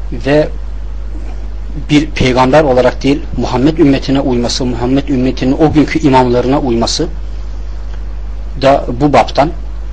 ve bir peygamber olarak değil, Muhammed ümmetine uyması, Muhammed ümmetinin o günkü imamlarına uyması da bu baptan.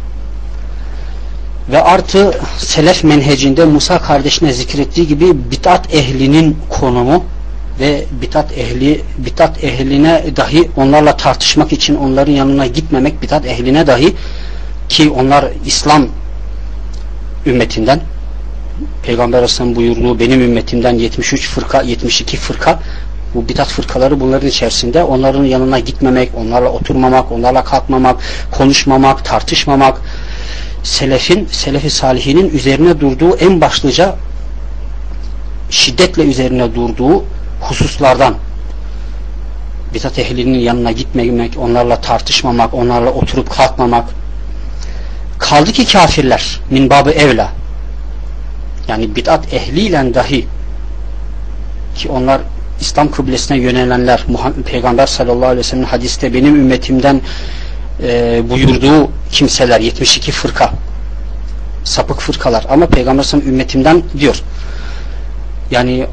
Ve artı selef menhecinde Musa kardeşine zikrettiği gibi bid'at ehlinin konumu ve bid'at ehline dahi onlarla tartışmak için onların yanına gitmemek, bid'at ehline dahi, ki onlar İslam ümmetinden, Peygamber Aleyhisselam buyurduğu benim ümmetimden 73 fırka, 72 fırka, bu bid'at fırkaları bunların içerisinde, onların yanına gitmemek, onlarla oturmamak, onlarla kalkmamak, konuşmamak, tartışmamak, Selefi salihinin üzerine durduğu, en başlıca şiddetle üzerine durduğu hususlardan. Bid'at ehlinin yanına gitmemek, onlarla tartışmamak, onlarla oturup kalkmamak. Kaldı ki kafirler min babı evla, yani bid'at ehliyle dahi, ki onlar İslam kıblesine yönelenler, Peygamber sallallahu aleyhi ve sellem hadiste benim ümmetimden buyurduğu kimseler, 72 fırka, sapık fırkalar, ama Peygamber sallallahu aleyhi ve sellem ümmetimden diyor. Yani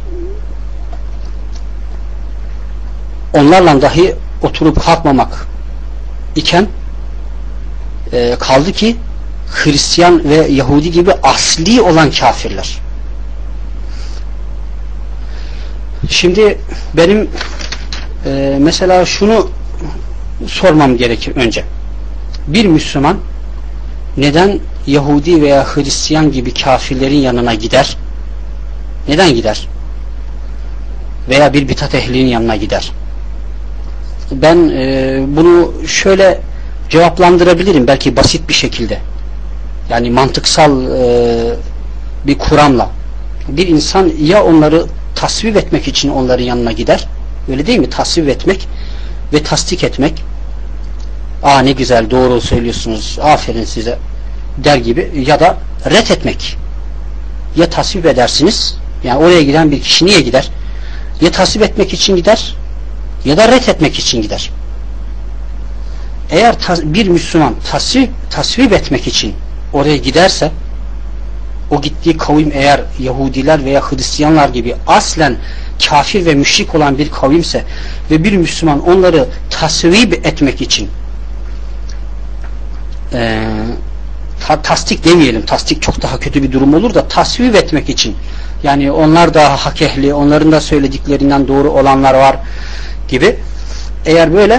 onlarla dahi oturup kalkmamak iken kaldı ki Hristiyan ve Yahudi gibi asli olan kafirler. Şimdi benim mesela şunu sormam gerekir önce. Bir Müslüman neden Yahudi veya Hristiyan gibi kafirlerin yanına gider? Neden gider? Veya bir bid'at ehlinin yanına gider? Ben bunu şöyle cevaplandırabilirim, belki basit bir şekilde. Yani mantıksal bir kuramla. Bir insan ya onları tasvip etmek için onların yanına gider, öyle değil mi? Tasvip etmek ve tasdik etmek. Aa ne güzel, doğru söylüyorsunuz, aferin size der gibi, ya da ret etmek. Ya tasvip edersiniz, yani oraya giden bir kişi niye gider? Ya tasvip etmek için gider ya da ret etmek için gider. Eğer bir Müslüman tasvip etmek için oraya giderse, o gittiği kavim eğer Yahudiler veya Hristiyanlar gibi aslen kafir ve müşrik olan bir kavimse ve bir Müslüman onları tasvip etmek için, tasdik demeyelim, tasdik çok daha kötü bir durum olur da, tasvip etmek için, yani onlar da hak ehli, onların da söylediklerinden doğru olanlar var gibi, eğer böyle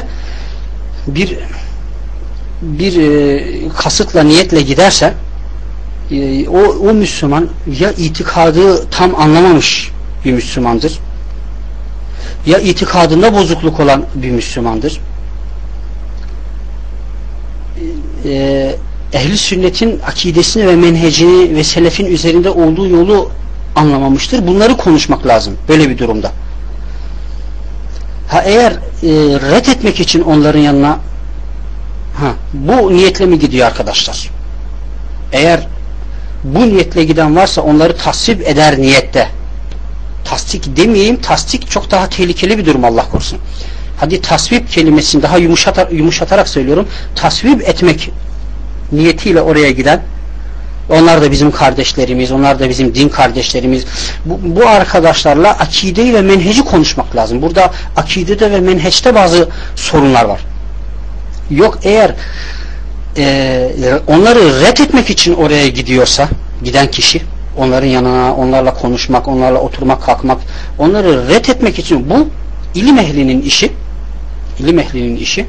bir kasıtla, niyetle giderse, o Müslüman ya itikadı tam anlamamış bir Müslümandır, ya itikadında bozukluk olan bir Müslümandır. Ehli sünnetin akidesini ve menhecini ve selefin üzerinde olduğu yolu anlamamıştır. Bunları konuşmak lazım böyle bir durumda. Eğer ret etmek için onların yanına, bu niyetle mi gidiyor arkadaşlar? Eğer bu niyetle giden varsa onları tasvip eder niyette. Tasdik demeyeyim, tasdik çok daha tehlikeli bir durum, Allah korusun. Hadi tasvip kelimesini daha yumuşatarak söylüyorum. Tasvip etmek niyetiyle oraya giden, onlar da bizim kardeşlerimiz, onlar da bizim din kardeşlerimiz. Bu arkadaşlarla akideyi ve menheci konuşmak lazım. Burada akidede ve menheçte bazı sorunlar var. Yok, eğer onları ret etmek için oraya gidiyorsa, giden kişi, onların yanına, onlarla konuşmak, onlarla oturmak, kalkmak, onları ret etmek için, bu ilim ehlinin işi. İlim ehlinin işi.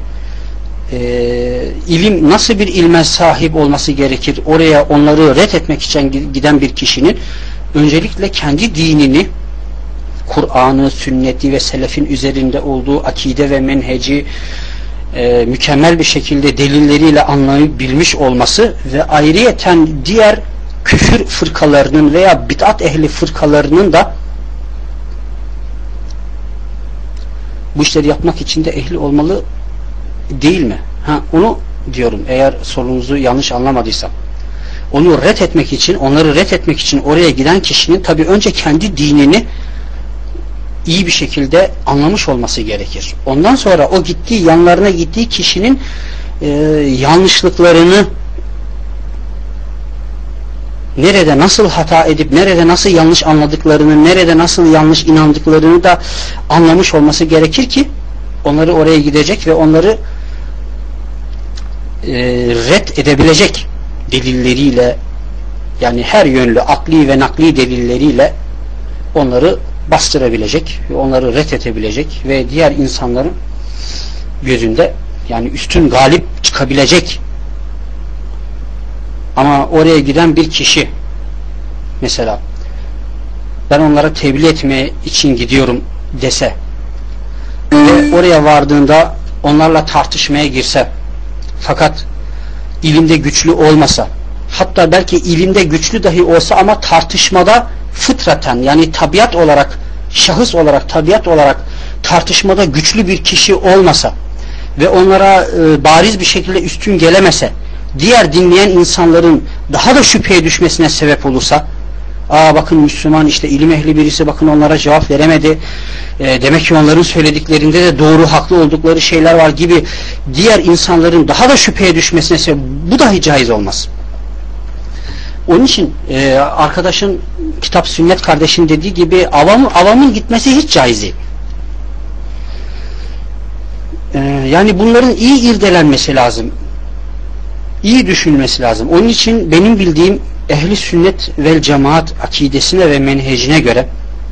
İlim, nasıl bir ilme sahip olması gerekir? Oraya onları ret etmek için giden bir kişinin öncelikle kendi dinini, Kur'an'ı, sünneti ve selefin üzerinde olduğu akide ve menheci mükemmel bir şekilde delilleriyle anlayıp bilmiş olması ve ayrıyeten diğer küfür fırkalarının veya bid'at ehli fırkalarının da bu işleri yapmak için de ehli olmalı değil mi? Onu diyorum, eğer sorunuzu yanlış anlamadıysam. Onu ret etmek için, onları ret etmek için oraya giden kişinin tabi önce kendi dinini iyi bir şekilde anlamış olması gerekir. Ondan sonra o yanlarına gittiği kişinin yanlışlıklarını nerede nasıl hata edip nerede nasıl yanlış anladıklarını, nerede nasıl yanlış inandıklarını da anlamış olması gerekir ki onları oraya gidecek ve onları red edebilecek delilleriyle, yani her yönlü akli ve nakli delilleriyle onları bastırabilecek ve onları red edebilecek ve diğer insanların gözünde yani üstün galip çıkabilecek. Ama oraya giden bir kişi mesela ben onlara tebliğ etmeye için gidiyorum dese ve oraya vardığında onlarla tartışmaya girse fakat ilimde güçlü olmasa, hatta belki ilimde güçlü dahi olsa ama tartışmada fıtraten yani tabiat olarak, şahıs olarak, tabiat olarak tartışmada güçlü bir kişi olmasa ve onlara bariz bir şekilde üstün gelemese, diğer dinleyen insanların daha da şüpheye düşmesine sebep olursa, bakın Müslüman işte ilim ehli birisi, bakın onlara cevap veremedi, demek ki onların söylediklerinde de doğru, haklı oldukları şeyler var gibi diğer insanların daha da şüpheye düşmesine sebep, bu dahi caiz olmaz. Onun için arkadaşın, kitap sünnet kardeşin dediği gibi avamın gitmesi hiç caiz değil. Yani bunların iyi irdelenmesi lazım. İyi düşünülmesi lazım. Onun için benim bildiğim ehli sünnet vel cemaat akidesine ve menhecine göre,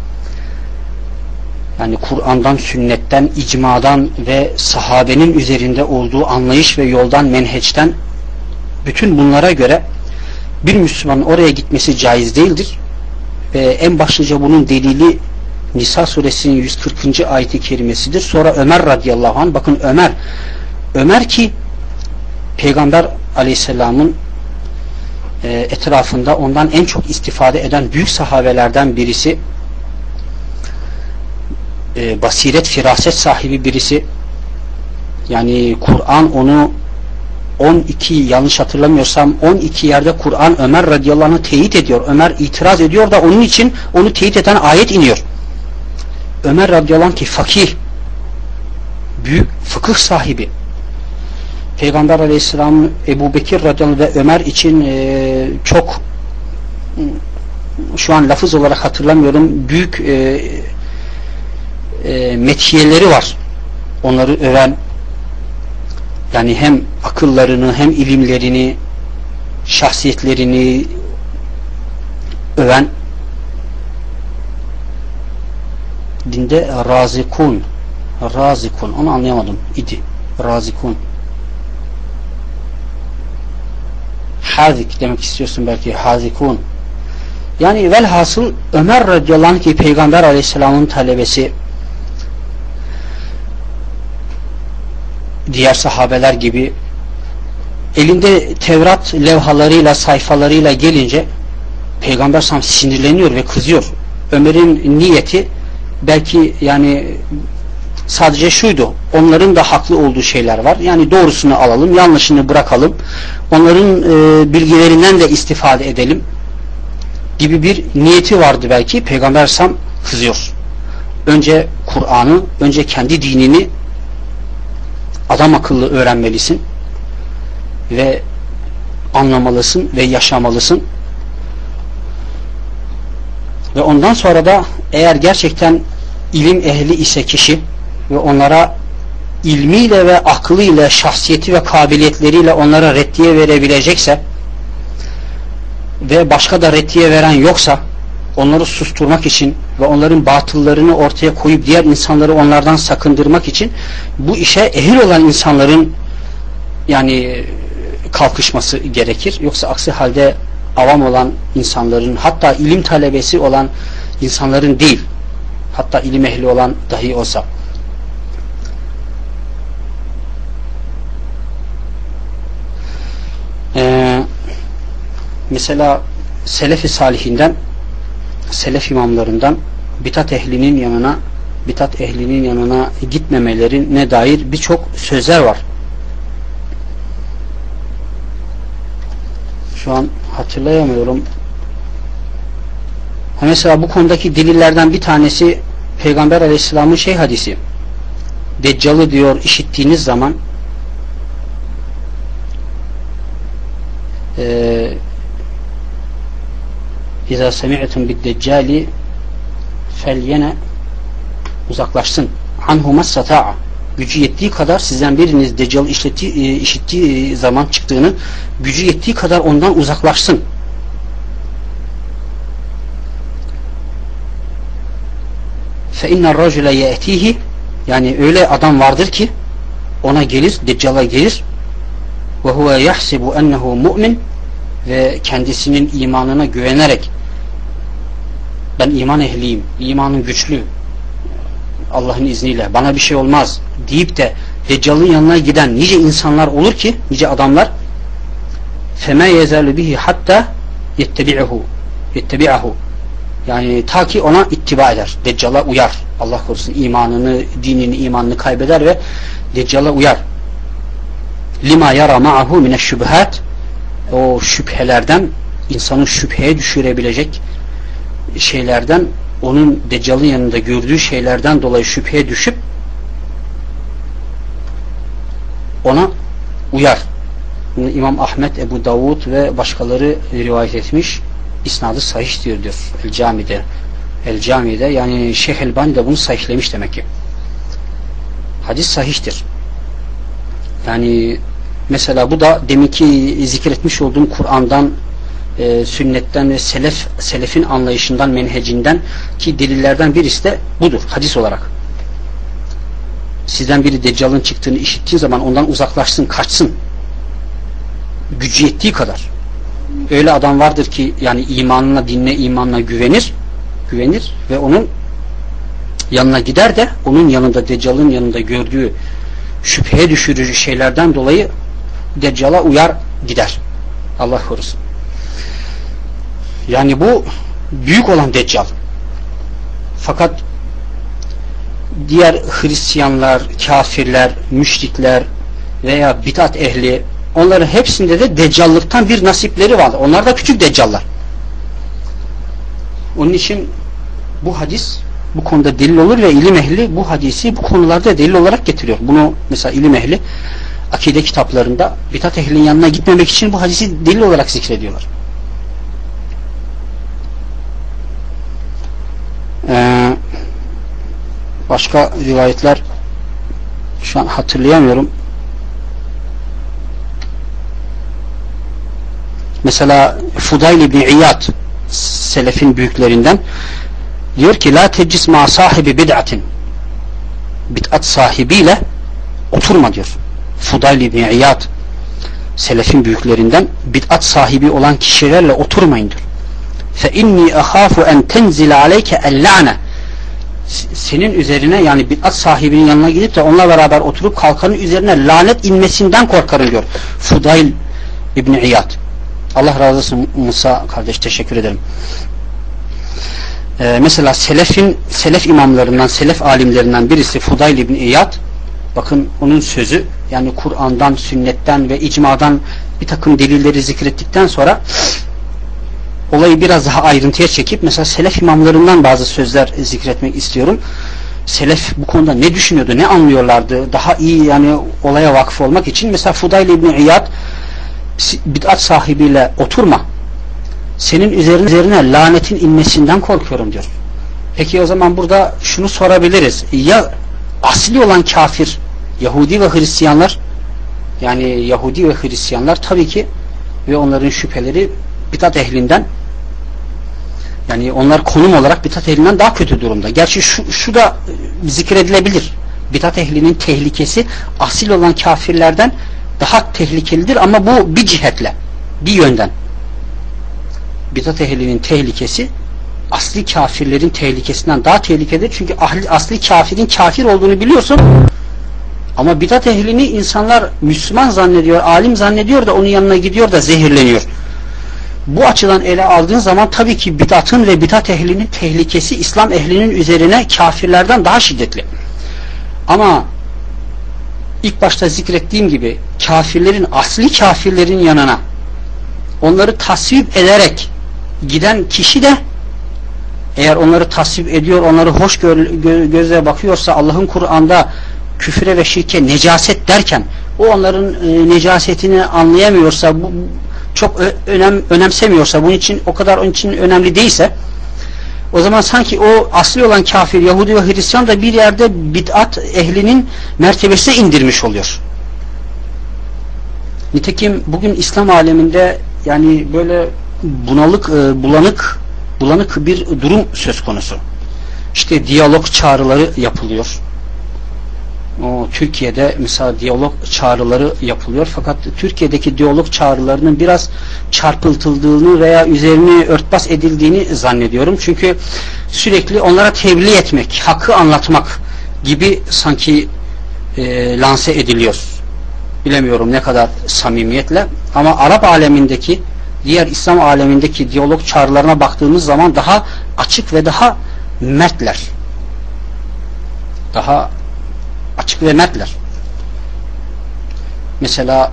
yani Kur'an'dan, sünnetten, icmadan ve sahabenin üzerinde olduğu anlayış ve yoldan, menheçten, bütün bunlara göre bir Müslümanın oraya gitmesi caiz değildir. Ve en başlıca bunun delili Nisa suresinin 140. ayet-i kerimesidir. Sonra Ömer radıyallahu anh, bakın Ömer ki Peygamber aleyhisselamın etrafında ondan en çok istifade eden büyük sahabelerden birisi, basiret, firaset sahibi birisi, yani Kur'an onu 12, yanlış hatırlamıyorsam 12 yerde Kur'an Ömer radıyallahu anh'ı teyit ediyor. Ömer itiraz ediyor da onun için onu teyit eden ayet iniyor. Ömer radıyallahu anh ki fakih, büyük fıkıh sahibi, Peygamber aleyhisselam, Ebu Bekir radıyallahu anh ve Ömer için çok, şu an lafız olarak hatırlamıyorum, büyük methiyeleri var. Onları öven, yani hem akıllarını hem ilimlerini, şahsiyetlerini öven, dinde razikun, onu anlayamadım idi, razikun, hazik demek istiyorsun belki, hazikun, yani velhasıl Ömer radıyallahu anh ki Peygamber aleyhisselamın talebesi, diğer sahabeler gibi elinde Tevrat levhalarıyla, sayfalarıyla gelince Peygamber sallallahu aleyhi ve sellem sinirleniyor ve kızıyor. Ömer'in niyeti belki yani sadece şuydu: onların da haklı olduğu şeyler var, yani doğrusunu alalım, yanlışını bırakalım, onların bilgilerinden de istifade edelim gibi bir niyeti vardı belki. Peygamber sallallahu aleyhi ve sellem kızıyor. Önce Kur'an'ı, önce kendi dinini adam akıllı öğrenmelisin ve anlamalısın ve yaşamalısın. Ve ondan sonra da eğer gerçekten ilim ehli ise kişi ve onlara ilmiyle ve aklıyla, şahsiyeti ve kabiliyetleriyle onlara reddiye verebilecekse ve başka da reddiye veren yoksa, onları susturmak için ve onların batıllarını ortaya koyup diğer insanları onlardan sakındırmak için bu işe ehil olan insanların yani kalkışması gerekir. Yoksa aksi halde avam olan insanların, hatta ilim talebesi olan insanların değil, hatta ilim ehli olan dahi olsa, mesela selef-i salihinden, selef imamlarından bitat ehlinin yanına gitmemelerine dair birçok sözler var. Şu an hatırlayamıyorum. Mesela bu konudaki delillerden bir tanesi Peygamber aleyhisselamın hadisi. Deccalı diyor işittiğiniz zaman İza semi'tum bid-deccali felyene uzaklaşsın. Anhu masata'a. Gücü yettiği kadar sizden biriniz Deccal işittiği zaman çıktığını gücü yettiği kadar ondan uzaklaşsın. Fe inner racule ye'tihi, yani öyle adam vardır ki ona gelir, Deccal'a gelir ve huve yahsibu ennehu mu'min, ve kendisinin imanına güvenerek ben iman ehliyim, imanım güçlü, Allah'ın izniyle bana bir şey olmaz deyip de Deccal'ın yanına giden nice insanlar olur ki, nice adamlar, فَمَا يَزَالُ بِهِ hatta يَتَّبِعَهُ, yani ta ki ona ittiba eder, Deccal'a uyar. Allah korusun, imanını, dinini, imanını kaybeder ve Deccal'a uyar. لِمَا يَرَى مَعَهُ مِنَ الشُّبْهَاتِ, o şüphelerden, insanı şüpheye düşürebilecek şeylerden, onun Deccal'ın yanında gördüğü şeylerden dolayı şüpheye düşüp ona uyar. Bunu İmam Ahmet, Ebu Davud ve başkaları rivayet etmiş. İsnadı sahih diyor El Cami'de. Yani Şeyh Elbani de bunu sahihlemiş demek ki. Hadis sahihtir. Yani mesela bu da deminki zikretmiş olduğum Kur'an'dan, sünnetten ve selefin anlayışından, menhecinden ki delillerden birisi de budur hadis olarak. Sizden biri Deccal'ın çıktığını işittiği zaman ondan uzaklaşsın, kaçsın. Gücü yettiği kadar. Öyle adam vardır ki yani imanına, dinine, imanına güvenir ve onun yanına gider de onun yanında, Deccal'ın yanında gördüğü şüpheye düşürücü şeylerden dolayı Deccal'a uyar gider. Allah korusun. Yani bu büyük olan Deccal. Fakat diğer Hristiyanlar, kafirler, müşrikler veya bid'at ehli, onların hepsinde de Deccallıktan bir nasipleri var. Onlar da küçük Deccallar. Onun için bu hadis bu konuda delil olur ve ilim ehli bu hadisi bu konularda delil olarak getiriyor. Bunu mesela ilim ehli akide kitaplarında bid'at ehlinin yanına gitmemek için bu hadisi delil olarak zikrediyorlar. Başka rivayetler şu an hatırlayamıyorum. Mesela Fudayl ibn İyad, selefin büyüklerinden, diyor ki la teclis ma sahibi bid'atin, bid'at sahibiyle oturma diyor. Fudayl ibn İyad, selefin büyüklerinden, bid'at sahibi olan kişilerle oturmayın diyor. Fe inni ahafu en tenzile aleyke el-la'ne, senin üzerine, yani bid'at sahibinin yanına gidip de onunla beraber oturup kalkanın üzerine lanet inmesinden korkarım diyor Fudayl ibn İyad. Allah razı olsun Musa kardeş, teşekkür ederim. Mesela selef imamlarından, selef alimlerinden birisi Fudayl ibn İyad, bakın onun sözü, yani Kur'an'dan, sünnetten ve icmadan bir takım delilleri zikrettikten sonra olayı biraz daha ayrıntıya çekip mesela selef imamlarından bazı sözler zikretmek istiyorum. Selef bu konuda ne düşünüyordu, ne anlıyorlardı, daha iyi yani olaya vakıf olmak için. Mesela Fudayl ibn İyad, bid'at sahibiyle oturma, senin üzerine lanetin inmesinden korkuyorum diyor. Peki o zaman burada şunu sorabiliriz, ya asli olan kafir Yahudi ve Hristiyanlar, yani Yahudi ve Hristiyanlar tabii ki ve onların şüpheleri bid'at ehlinden, yani onlar konum olarak bid'at ehlinden daha kötü durumda. Gerçi şu da zikredilebilir, bid'at ehlinin tehlikesi asil olan kafirlerden daha tehlikelidir, ama bu bir cihetle, bir yönden. Bid'at ehlinin tehlikesi asli kafirlerin tehlikesinden daha tehlikelidir. Çünkü asli kafirin kafir olduğunu biliyorsun, ama bid'at ehlini insanlar Müslüman zannediyor, alim zannediyor da onun yanına gidiyor da zehirleniyor. Bu açıdan ele aldığın zaman tabii ki bid'atın ve bid'at ehlinin tehlikesi İslam ehlinin üzerine kafirlerden daha şiddetli. Ama ilk başta zikrettiğim gibi kafirlerin, asli kafirlerin yanına onları tasvip ederek giden kişi de, eğer onları tasvip ediyor, onları hoş gözle bakıyorsa, Allah'ın Kur'an'da küfre ve şirke necaset derken o onların necasetini anlayamıyorsa, çok önemsemiyorsa, bunun için o kadar onun için önemli değilse, o zaman sanki o asli olan kafir, Yahudi ve Hristiyan da bir yerde bid'at ehlinin mertebesine indirmiş oluyor. Nitekim bugün İslam aleminde yani böyle bulanık bir durum söz konusu. İşte diyalog çağrıları yapılıyor. Türkiye'de mesela diyalog çağrıları yapılıyor. Fakat Türkiye'deki diyalog çağrılarının biraz çarpıtıldığını veya üzerine örtbas edildiğini zannediyorum. Çünkü sürekli onlara tebliğ etmek, hakkı anlatmak gibi sanki lanse ediliyor. Bilemiyorum ne kadar samimiyetle, ama Arap alemindeki, diğer İslam alemindeki diyalog çağrılarına baktığımız zaman daha açık ve daha mertler. Daha açık ve mertler. Mesela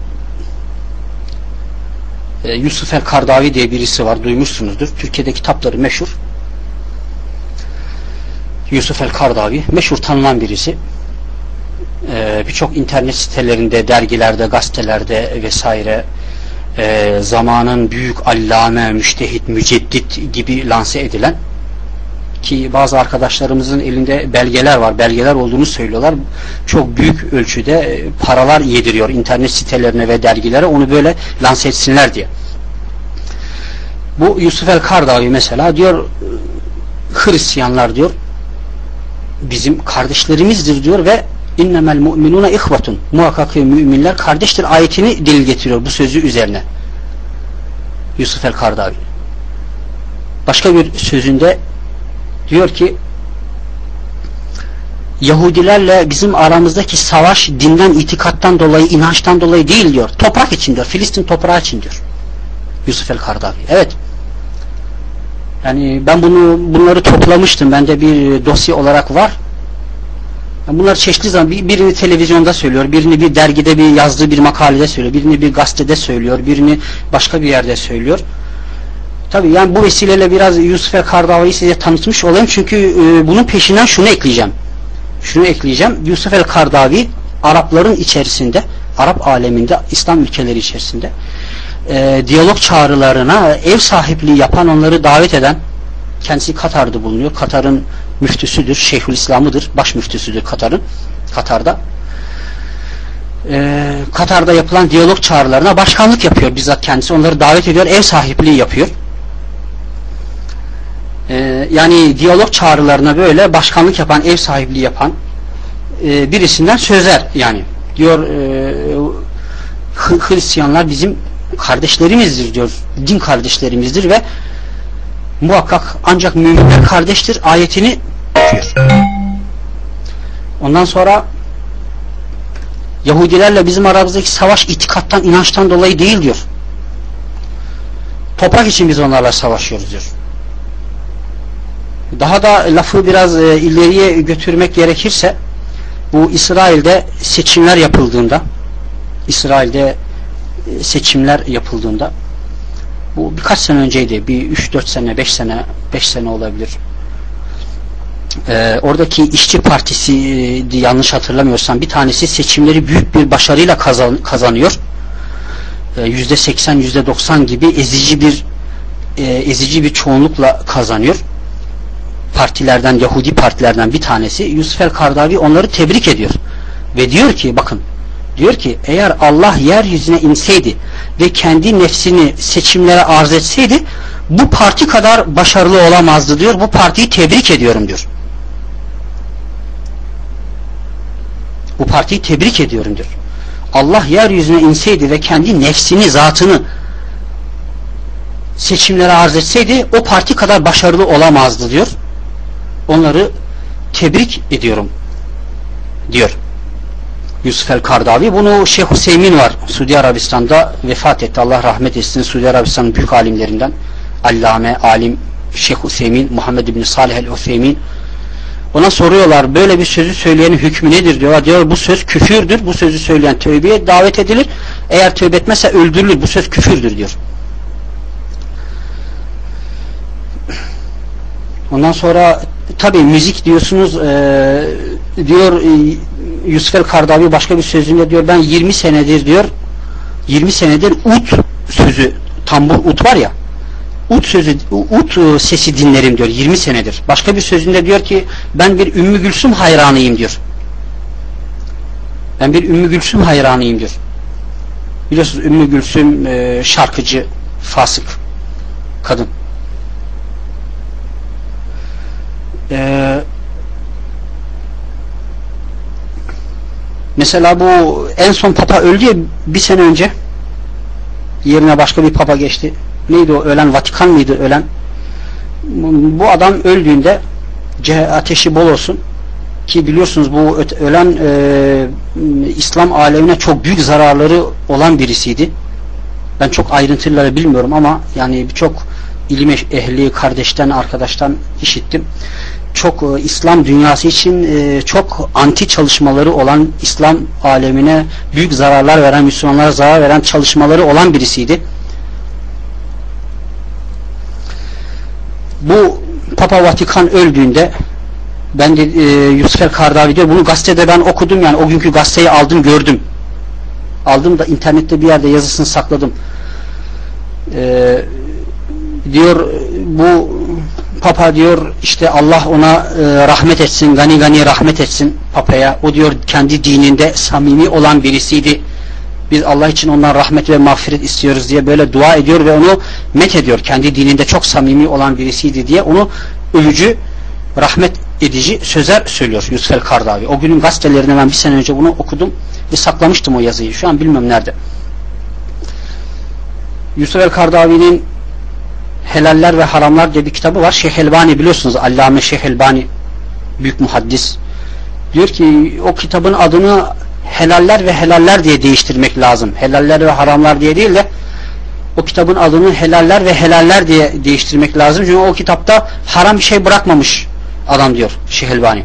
Yusuf el-Kardavi diye birisi var, duymuşsunuzdur. Türkiye'de kitapları meşhur. Yusuf el-Kardavi meşhur, tanınan birisi. Birçok internet sitelerinde, dergilerde, gazetelerde vesaire zamanın büyük allame, müştehit, müceddit gibi lanse edilen, ki bazı arkadaşlarımızın elinde belgeler var, belgeler olduğunu söylüyorlar. Çok büyük ölçüde paralar yediriyor internet sitelerine ve dergilere, onu böyle lanse etsinler diye. Bu Yusuf el-Kardavi mesela diyor, Hristiyanlar diyor bizim kardeşlerimizdir diyor ve innemel mu'minuna ihvetun, muhakkak ki müminler kardeştir ayetini dil getiriyor bu sözü üzerine Yusuf el-Kardavi. Başka bir sözünde diyor ki Yahudilerle bizim aramızdaki savaş dinden, itikattan dolayı, inançtan dolayı değil diyor. Toprak için diyor. Filistin toprağı için diyor. Yusuf el-Kardavi. Evet. Yani ben bunları toplamıştım. Bende bir dosya olarak var. Bunlar çeşitli zaman birini televizyonda söylüyor, birini bir dergide bir yazdığı bir makalede söylüyor, birini bir gazetede söylüyor, birini başka bir yerde söylüyor. Tabii yani bu vesileyle biraz Yusuf el-Kardavi'yi size tanıtmış olayım, çünkü bunun peşinden şunu ekleyeceğim. Yusuf el-Kardavi Arapların içerisinde, Arap aleminde, İslam ülkeleri içerisinde diyalog çağrılarına ev sahipliği yapan, onları davet eden, kendisi Katar'da bulunuyor. Katar'ın müftüsüdür, Şeyhülislam'ıdır, baş müftüsüdür Katar'da. Katar'da yapılan diyalog çağrılarına başkanlık yapıyor bizzat kendisi. Onları davet ediyor, ev sahipliği yapıyor. Yani diyalog çağrılarına böyle başkanlık yapan, ev sahipliği yapan birisinden sözler yani. Diyor Hristiyanlar bizim kardeşlerimizdir diyor. Din kardeşlerimizdir ve muhakkak ancak müminler kardeştir ayetini okuyor. Ondan sonra Yahudilerle bizim aramızdaki savaş itikattan, inançtan dolayı değil diyor. Toprak için biz onlarla savaşıyoruz diyor. Daha da lafı biraz ileriye götürmek gerekirse, bu İsrail'de seçimler yapıldığında, bu birkaç sene önceydi, bir 3-4 sene, 5 sene olabilir. Oradaki İşçi Partisi, yanlış hatırlamıyorsam, bir tanesi seçimleri büyük bir başarıyla kazanıyor. %80, %90 gibi ezici bir çoğunlukla kazanıyor. Yahudi partilerden bir tanesi, Yusuf el-Kardavi onları tebrik ediyor. Ve diyor ki, bakın, diyor ki eğer Allah yeryüzüne inseydi ve kendi nefsini seçimlere arz etseydi, bu parti kadar başarılı olamazdı diyor. Bu partiyi tebrik ediyorum diyor. Bu partiyi tebrik ediyorum diyor. Allah yeryüzüne inseydi ve kendi nefsini, zatını seçimlere arz etseydi, o parti kadar başarılı olamazdı diyor. Onları tebrik ediyorum diyor Yusuf el-Kardavi. Bunu Şeyh Hüseyin var, Suudi Arabistan'da vefat etti. Allah rahmet etsin. Suudi Arabistan'ın büyük alimlerinden, allame, alim Şeyh Hüseyin, Muhammed bin Salih el-Hüseyin. Ona soruyorlar, böyle bir sözü söyleyenin hükmü nedir diyorlar. Diyor, bu söz küfürdür. Bu sözü söyleyen tövbeye davet edilir. Eğer tövbe etmezse öldürülür. Bu söz küfürdür diyor. Ondan sonra tabii müzik diyorsunuz, diyor Yusuf el-Kardavi başka bir sözünde diyor, ben 20 senedir ud sözü, tambur, ut var ya, ut sesi dinlerim diyor 20 senedir. Başka bir sözünde diyor ki ben bir Ümmü Gülsüm hayranıyım diyor. Ben bir Ümmü Gülsüm hayranıyım diyor. Biliyorsunuz Ümmü Gülsüm şarkıcı, fasık kadın. Mesela bu en son papa öldü ya bir sene önce, yerine başka bir papa geçti. Neydi o ölen? Vatikan mıydı ölen? Bu adam öldüğünde ateşi bol olsun ki biliyorsunuz bu ölen İslam alemine çok büyük zararları olan birisiydi. Ben çok ayrıntıları bilmiyorum ama yani birçok ilim ehli, kardeşten, arkadaştan işittim. Çok İslam dünyası için çok anti çalışmaları olan, İslam alemine büyük zararlar veren, Müslümanlara zarar veren çalışmaları olan birisiydi. Bu Papa Vatikan öldüğünde ben de Yusuf el-Kardavi diyor, bunu gazetede ben okudum, yani o günkü gazeteyi aldım, gördüm. Aldım da internette bir yerde yazısını sakladım. Diyor bu Papa diyor işte Allah ona rahmet etsin, gani gani rahmet etsin Papa'ya. O diyor kendi dininde samimi olan birisiydi. Biz Allah için ondan rahmet ve mağfiret istiyoruz diye böyle dua ediyor ve onu met ediyor. Kendi dininde çok samimi olan birisiydi diye onu övücü, rahmet edici sözler söylüyor Yusuf el-Kardavi. O günün gazetelerine ben bir sene önce bunu okudum ve saklamıştım o yazıyı. Şu an bilmem nerede. Yusuf el-Kardavi'nin Helaller ve Haramlar diye bir kitabı var. Şeyh Elbani biliyorsunuz, Allame Şeyh Elbani büyük muhaddis. Diyor ki o kitabın adını Helaller ve Helaller diye değiştirmek lazım. Helaller ve Haramlar diye değil de o kitabın adını Helaller ve Helaller diye değiştirmek lazım. Çünkü o kitapta haram bir şey bırakmamış adam diyor Şeyh Elbani.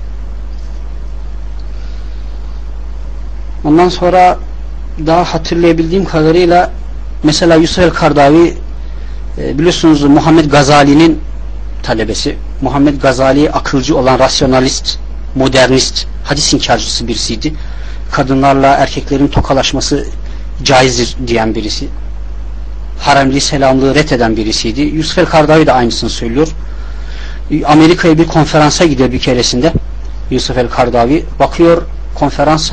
Ondan sonra daha hatırlayabildiğim kadarıyla mesela Yusuf el-Kardavi biliyorsunuz Muhammed Gazali'nin talebesi. Muhammed Gazali akılcı olan rasyonalist, modernist, hadis inkarcısı birisiydi. Kadınlarla erkeklerin tokalaşması caizdir diyen birisi. Haremli selamlığı reddeden birisiydi. Yusuf el-Kardavi de aynısını söylüyor. Amerika'ya bir konferansa gidiyor bir keresinde. Yusuf el-Kardavi bakıyor konferans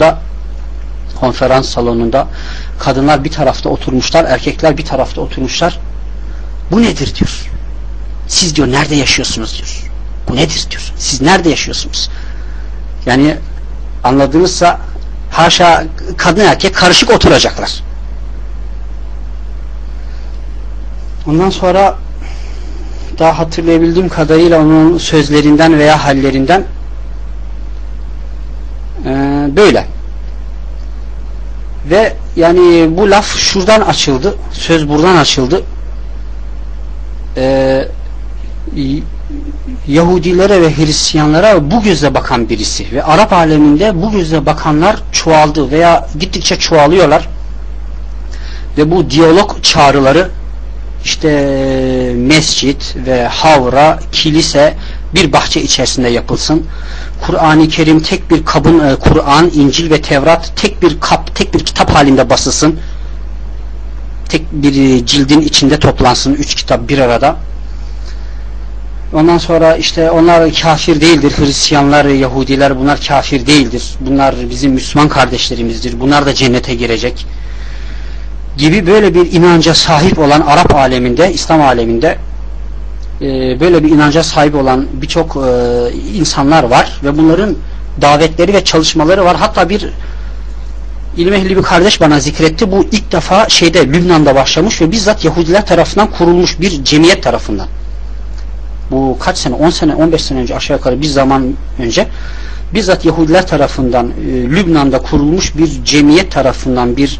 salonunda kadınlar bir tarafta oturmuşlar, erkekler bir tarafta oturmuşlar. Bu nedir diyor. Siz diyor nerede yaşıyorsunuz diyor. Bu nedir diyor. Siz nerede yaşıyorsunuz? Yani anladığınızsa haşa kadın erkek karışık oturacaklar. Ondan sonra daha hatırlayabildiğim kadarıyla onun sözlerinden veya hallerinden böyle. Ve yani bu laf şuradan açıldı. Söz buradan açıldı. Yahudilere ve Hristiyanlara bu gözle bakan birisi ve Arap aleminde bu gözle bakanlar çoğaldı veya gittikçe çoğalıyorlar ve bu diyalog çağrıları işte mescit ve havra, kilise bir bahçe içerisinde yapılsın. Kur'an-ı Kerim tek bir kabın, Kur'an, İncil ve Tevrat tek bir kap, tek bir kitap halinde basılsın. Tek bir cildin içinde toplansın. 3 kitap bir arada. Ondan sonra işte onlar kafir değildir. Hristiyanlar, Yahudiler bunlar kafir değildir. Bunlar bizim Müslüman kardeşlerimizdir. Bunlar da cennete girecek. Gibi böyle bir inanca sahip olan Arap aleminde, İslam aleminde böyle bir inanca sahip olan birçok insanlar var ve bunların davetleri ve çalışmaları var. Hatta bir ilim ehli bir kardeş bana zikretti. Bu ilk defa Lübnan'da başlamış ve bizzat Yahudiler tarafından kurulmuş bir cemiyet tarafından. Bu kaç sene? 10 sene, 15 sene önce aşağı yukarı bir zaman önce bizzat Yahudiler tarafından Lübnan'da kurulmuş bir cemiyet tarafından bir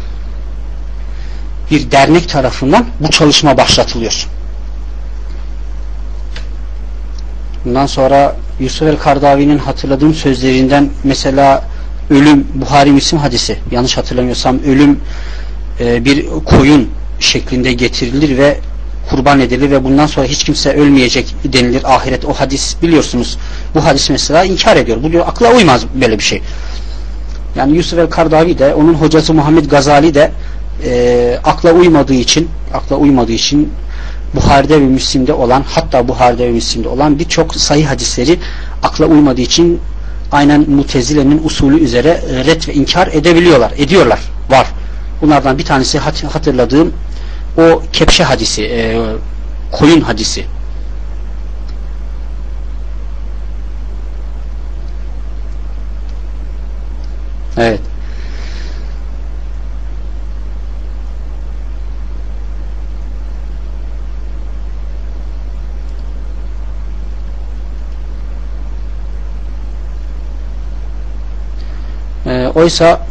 dernek tarafından bu çalışma başlatılıyor. Bundan sonra Yusuf el-Kardavi'nin hatırladığım sözlerinden mesela ölüm, Buhari Müslim hadisi, yanlış hatırlamıyorsam ölüm bir koyun şeklinde getirilir ve kurban edilir ve bundan sonra hiç kimse ölmeyecek denilir ahiret. O hadis biliyorsunuz. Bu hadis mesela inkar ediyor. Bu diyor akla uymaz böyle bir şey. Yani Yusuf el-Kardavi de onun hocası Muhammed Gazali de akla uymadığı için Buhari'de ve Müslim'de olan, hatta Buhari'de ve Müslim'de olan birçok sahih hadisleri akla uymadığı için aynen Mutezile'nin usulü üzere red ve inkar ediyorlar. Var. Bunlardan bir tanesi hatırladığım o kepşe hadisi, koyun hadisi. Evet. Oysa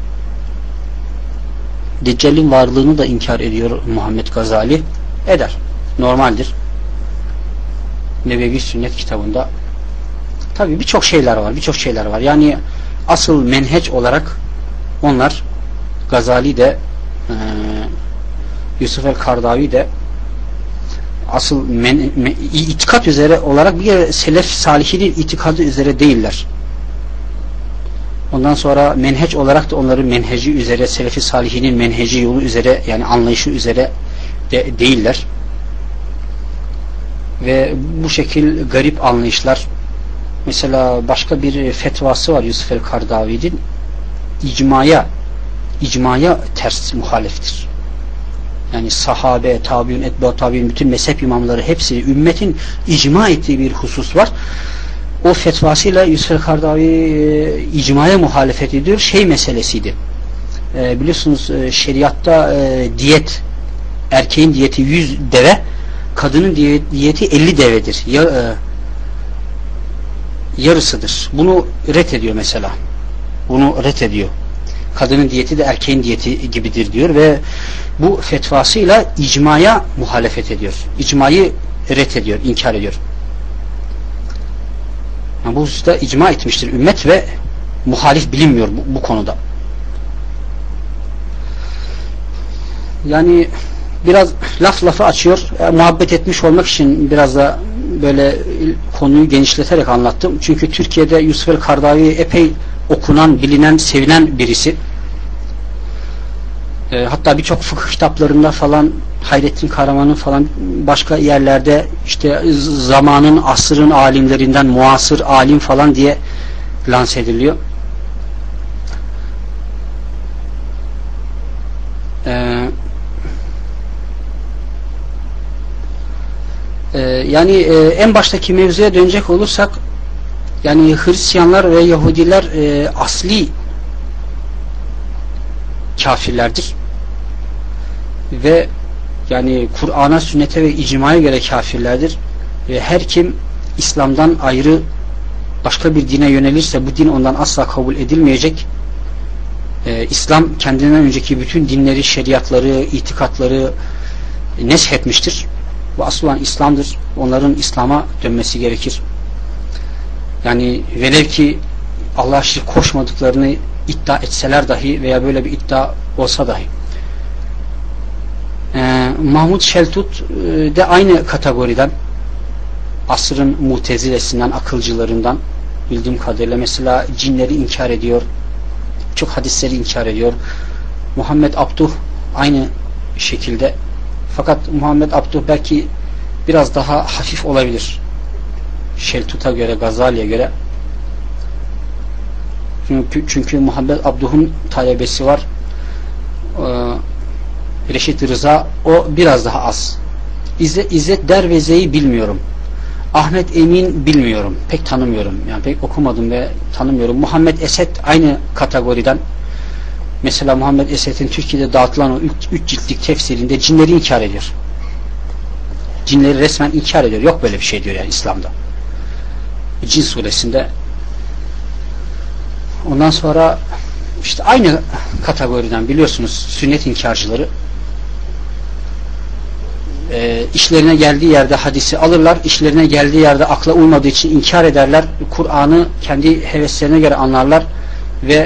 Deccal'in varlığını da inkar ediyor Muhammed Gazali. Eder. Normaldir. Nebevi Sünnet kitabında. Tabii birçok şeyler var. Yani asıl menheç olarak onlar, Gazali de Yusuf el-Kardavi de asıl itikat üzere olarak bir selef salihinin itikadı üzere değiller. Ondan sonra menheç olarak da onların menheci üzere, selefi salihinin menheci yolu üzere, yani anlayışı üzere de değiller. Ve bu şekil garip anlayışlar, mesela başka bir fetvası var Yusuf el-Kardavi'nin, icmaya ters muhaleftir. Yani sahabe, tabiün, etba tabiün, bütün mezhep imamları hepsi ümmetin icma ettiği bir husus var. O fetvasıyla Yusuf el-Kardavi icmaya muhalefet ediyor. Şey meselesiydi. Biliyorsunuz şeriatta diyet, erkeğin diyeti 100 deve, kadının diyeti 50 devedir. Yarısıdır. Bunu ret ediyor mesela. Bunu ret ediyor. Kadının diyeti de erkeğin diyeti gibidir diyor ve bu fetvasıyla icmaya muhalefet ediyor. İcmayı ret ediyor, inkar ediyor. Yani bu hususta icma etmiştir ümmet ve muhalif bilinmiyor bu konuda. Yani biraz lafı açıyor. Muhabbet etmiş olmak için biraz da böyle konuyu genişleterek anlattım. Çünkü Türkiye'de Yusuf el-Kardavi epey okunan, bilinen, sevilen birisi. Hatta birçok fıkıh kitaplarında falan, Hayrettin Karaman'ın falan başka yerlerde işte zamanın, asrın alimlerinden muasır alim falan diye lanse ediliyor. Yani en baştaki mevzuya dönecek olursak, yani Hristiyanlar ve Yahudiler asli kafirlerdir ve yani Kur'an'a, sünnete ve icmaya göre kafirlerdir. Her kim İslam'dan ayrı başka bir dine yönelirse bu din ondan asla kabul edilmeyecek. İslam kendinden önceki bütün dinleri, şeriatları, itikatları neshetmiştir. Bu asıl olan İslam'dır. Onların İslam'a dönmesi gerekir. Yani velev ki Allah'a şirk koşmadıklarını iddia etseler dahi veya böyle bir iddia olsa dahi. Mahmud Şeltut de aynı kategoriden, asrın mutezilesinden, akılcılarından bildiğim kadarıyla. Mesela cinleri inkar ediyor, çok hadisleri inkar ediyor. Muhammed Abduh aynı şekilde, fakat Muhammed Abduh belki biraz daha hafif olabilir Şeltut'a göre, Gazali'ye göre. Çünkü Muhammed Abduh'un talebesi var, Reşit Rıza, o biraz daha az. İzzet Derveze'yi bilmiyorum. Ahmet Emin bilmiyorum. Pek tanımıyorum. Yani pek okumadım ve tanımıyorum. Muhammed Esed aynı kategoriden. Mesela Muhammed Esed'in Türkiye'de dağıtılan o 3 ciltlik tefsirinde cinleri inkar ediyor. Cinleri resmen inkar ediyor. Yok böyle bir şey diyor yani İslam'da. Cin suresinde. Ondan sonra işte aynı kategoriden biliyorsunuz sünnet inkarcıları. İşlerine geldiği yerde hadisi alırlar, işlerine geldiği yerde akla uymadığı için inkar ederler, Kur'an'ı kendi heveslerine göre anlarlar ve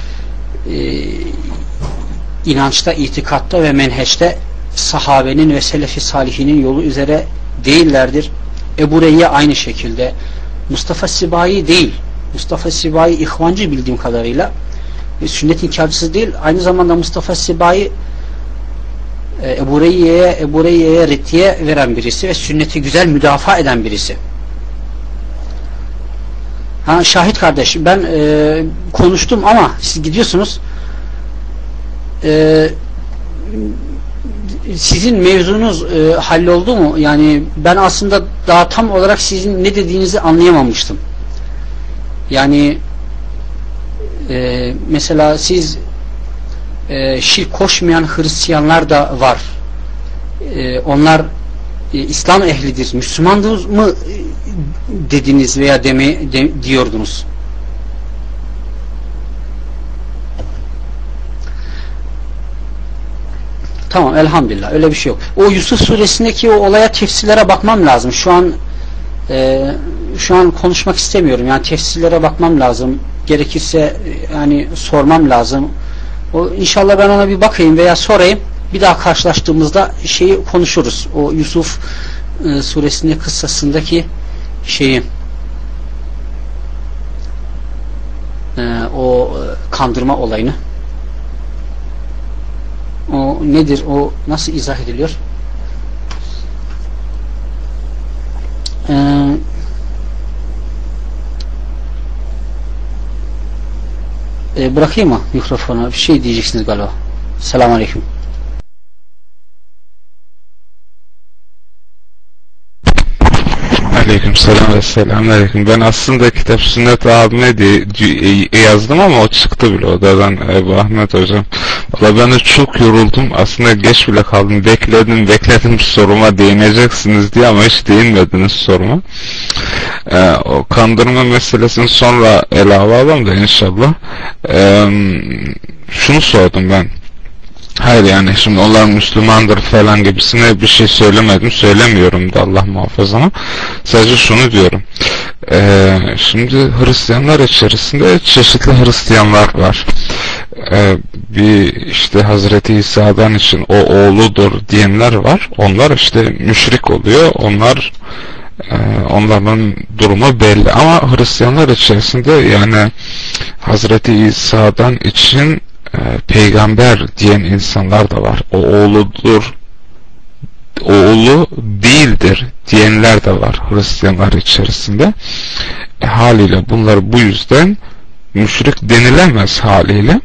inançta, itikatta ve menheçte sahabenin ve selefi salihinin yolu üzere değillerdir. Ebu Reyye aynı şekilde. Mustafa Sibai değil. Mustafa Sibai ihvancı bildiğim kadarıyla. Sünnet inkarcısı değil. Aynı zamanda Mustafa Sibai Ebu Reyye'ye reddiye veren birisi ve sünneti güzel müdafaa eden birisi. Şahit kardeş, ben konuştum ama siz gidiyorsunuz. Sizin mevzunuz halloldu mu? Yani ben aslında daha tam olarak sizin ne dediğinizi anlayamamıştım. Yani mesela siz şirk koşmayan Hristiyanlar da var. Onlar İslam ehlidir, Müslümandır mı dediniz veya diyordunuz? Tamam, elhamdülillah, öyle bir şey yok. O Yusuf suresindeki o olaya, tefsirlere bakmam lazım. Şu an konuşmak istemiyorum. Yani tefsirlere bakmam lazım. Gerekirse yani sormam lazım. İnşallah ben ona bir bakayım veya sorayım. Bir daha karşılaştığımızda şeyi konuşuruz. O Yusuf suresinin kıssasındaki şeyi, o kandırma olayını. O nedir? O nasıl izah ediliyor? Bırakayım mı mikrofonu? Bir şey diyeceksiniz galiba. Selamünaleyküm. Aleyküm selam ve selamünaleyküm. Ben aslında kitap sünnet abime diye yazdım ama o çıktı bile odadan, Ebu Ahmet hocam. Valla ben de çok yoruldum. Aslında geç bile kaldım. Bekledim soruma değineceksiniz diye ama hiç değinmediniz soruma. O kandırma meselesini sonra ele alalım da inşallah. Şunu sordum ben. Hayır, yani şimdi onlar Müslümandır falan gibisine bir şey söylemedim, söylemiyorum da Allah muhafaza, ama sadece şunu diyorum. Şimdi Hristiyanlar içerisinde çeşitli Hristiyanlar var. Bir işte Hazreti İsa'dan için o oğludur diyenler var. Onlar işte müşrik oluyor. Onların durumu belli, ama Hristiyanlar içerisinde yani Hazreti İsa'dan için peygamber diyen insanlar da var. O oğludur, oğlu değildir diyenler de var Hristiyanlar içerisinde. Haliyle bunlar bu yüzden müşrik denilemez haliyle.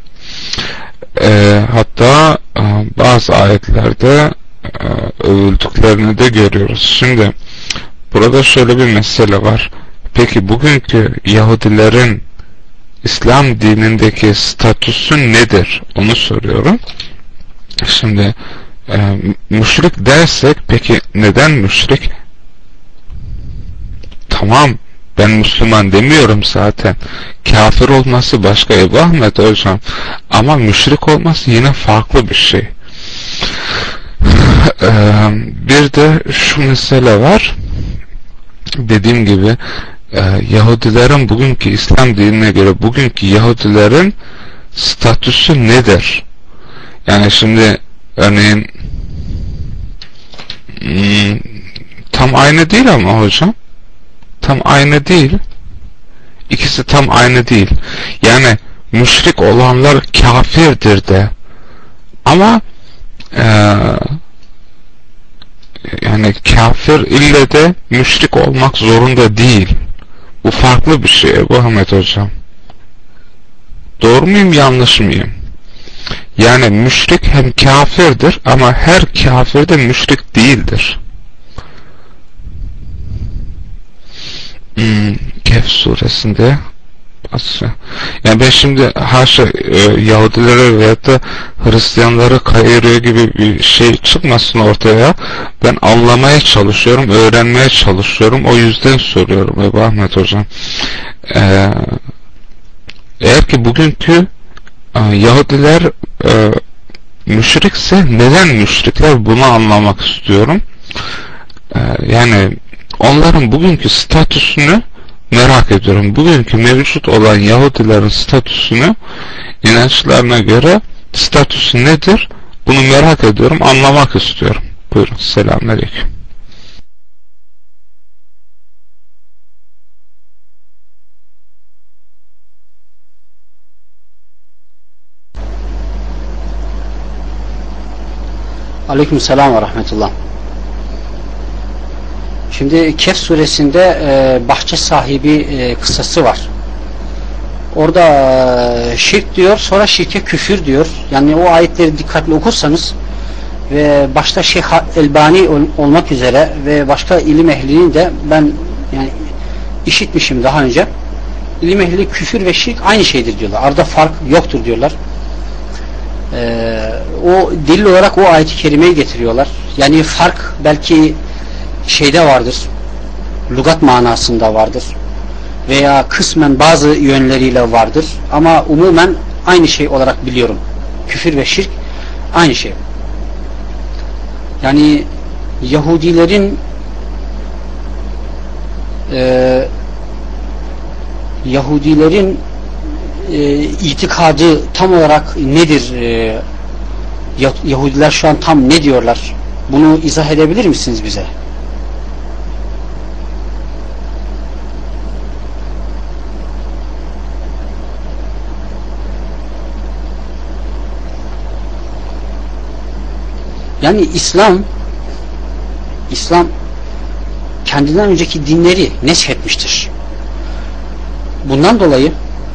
Hatta bazı ayetlerde övüldüklerini de görüyoruz. Şimdi burada şöyle bir mesele var. Peki bugünkü Yahudilerin İslam dinindeki statüsü nedir? Onu soruyorum. Şimdi müşrik dersek, peki neden müşrik? Tamam, ben Müslüman demiyorum zaten. Kafir olması başka Ebu Ahmet hocam. Ama müşrik olması yine farklı bir şey. Bir de şu mesele var. Dediğim gibi Yahudilerin bugünkü İslam dinine göre bugünkü Yahudilerin statüsü nedir? Yani şimdi örneğin tam aynı değil ama hocam. Tam aynı değil. İkisi tam aynı değil. Yani müşrik olanlar kafirdir de. Ama yani kafir ille de müşrik olmak zorunda değil. Bu farklı bir şey Ebu Ahmet hocam. Doğru muyum, yanlış mıyım? Yani müşrik hem kafirdir ama her kafir de müşrik değildir. Kehf suresinde yani ben şimdi haşa Yahudilere veya da Hristiyanları kayırıyor gibi bir şey çıkmasın ortaya. Ben anlamaya çalışıyorum, öğrenmeye çalışıyorum. O yüzden soruyorum Ebu Ahmet hocam. Eğer ki bugünkü Yahudiler müşrikse neden müşrikler, bunu anlamak istiyorum. Yani onların bugünkü statüsünü merak ediyorum. Bugünkü mevcut olan Yahudilerin statüsünü, inançlarına göre statüsü nedir? Bunu merak ediyorum, anlamak istiyorum. Buyurun. Selamünaleyküm. Aleykümselam ve rahmetullah. Şimdi Kehf suresinde bahçe sahibi kıssası var. Orada şirk diyor, sonra şirke küfür diyor. Yani o ayetleri dikkatli okursanız ve başta Şeyh Elbani olmak üzere ve başka ilim ehlinin de ben yani işitmişim daha önce. İlim ehli küfür ve şirk aynı şeydir diyorlar. Arada fark yoktur diyorlar. O delil olarak o ayet-i kerimeyi getiriyorlar. Yani fark belki şeyde vardır, lügat manasında vardır veya kısmen bazı yönleriyle vardır ama umumen aynı şey olarak biliyorum. Küfür ve şirk aynı şey. Yani Yahudilerin itikadı tam olarak nedir? Yahudiler şu an tam ne diyorlar? Bunu izah edebilir misiniz bize? Yani İslam kendinden önceki dinleri neshetmiştir. Bundan dolayı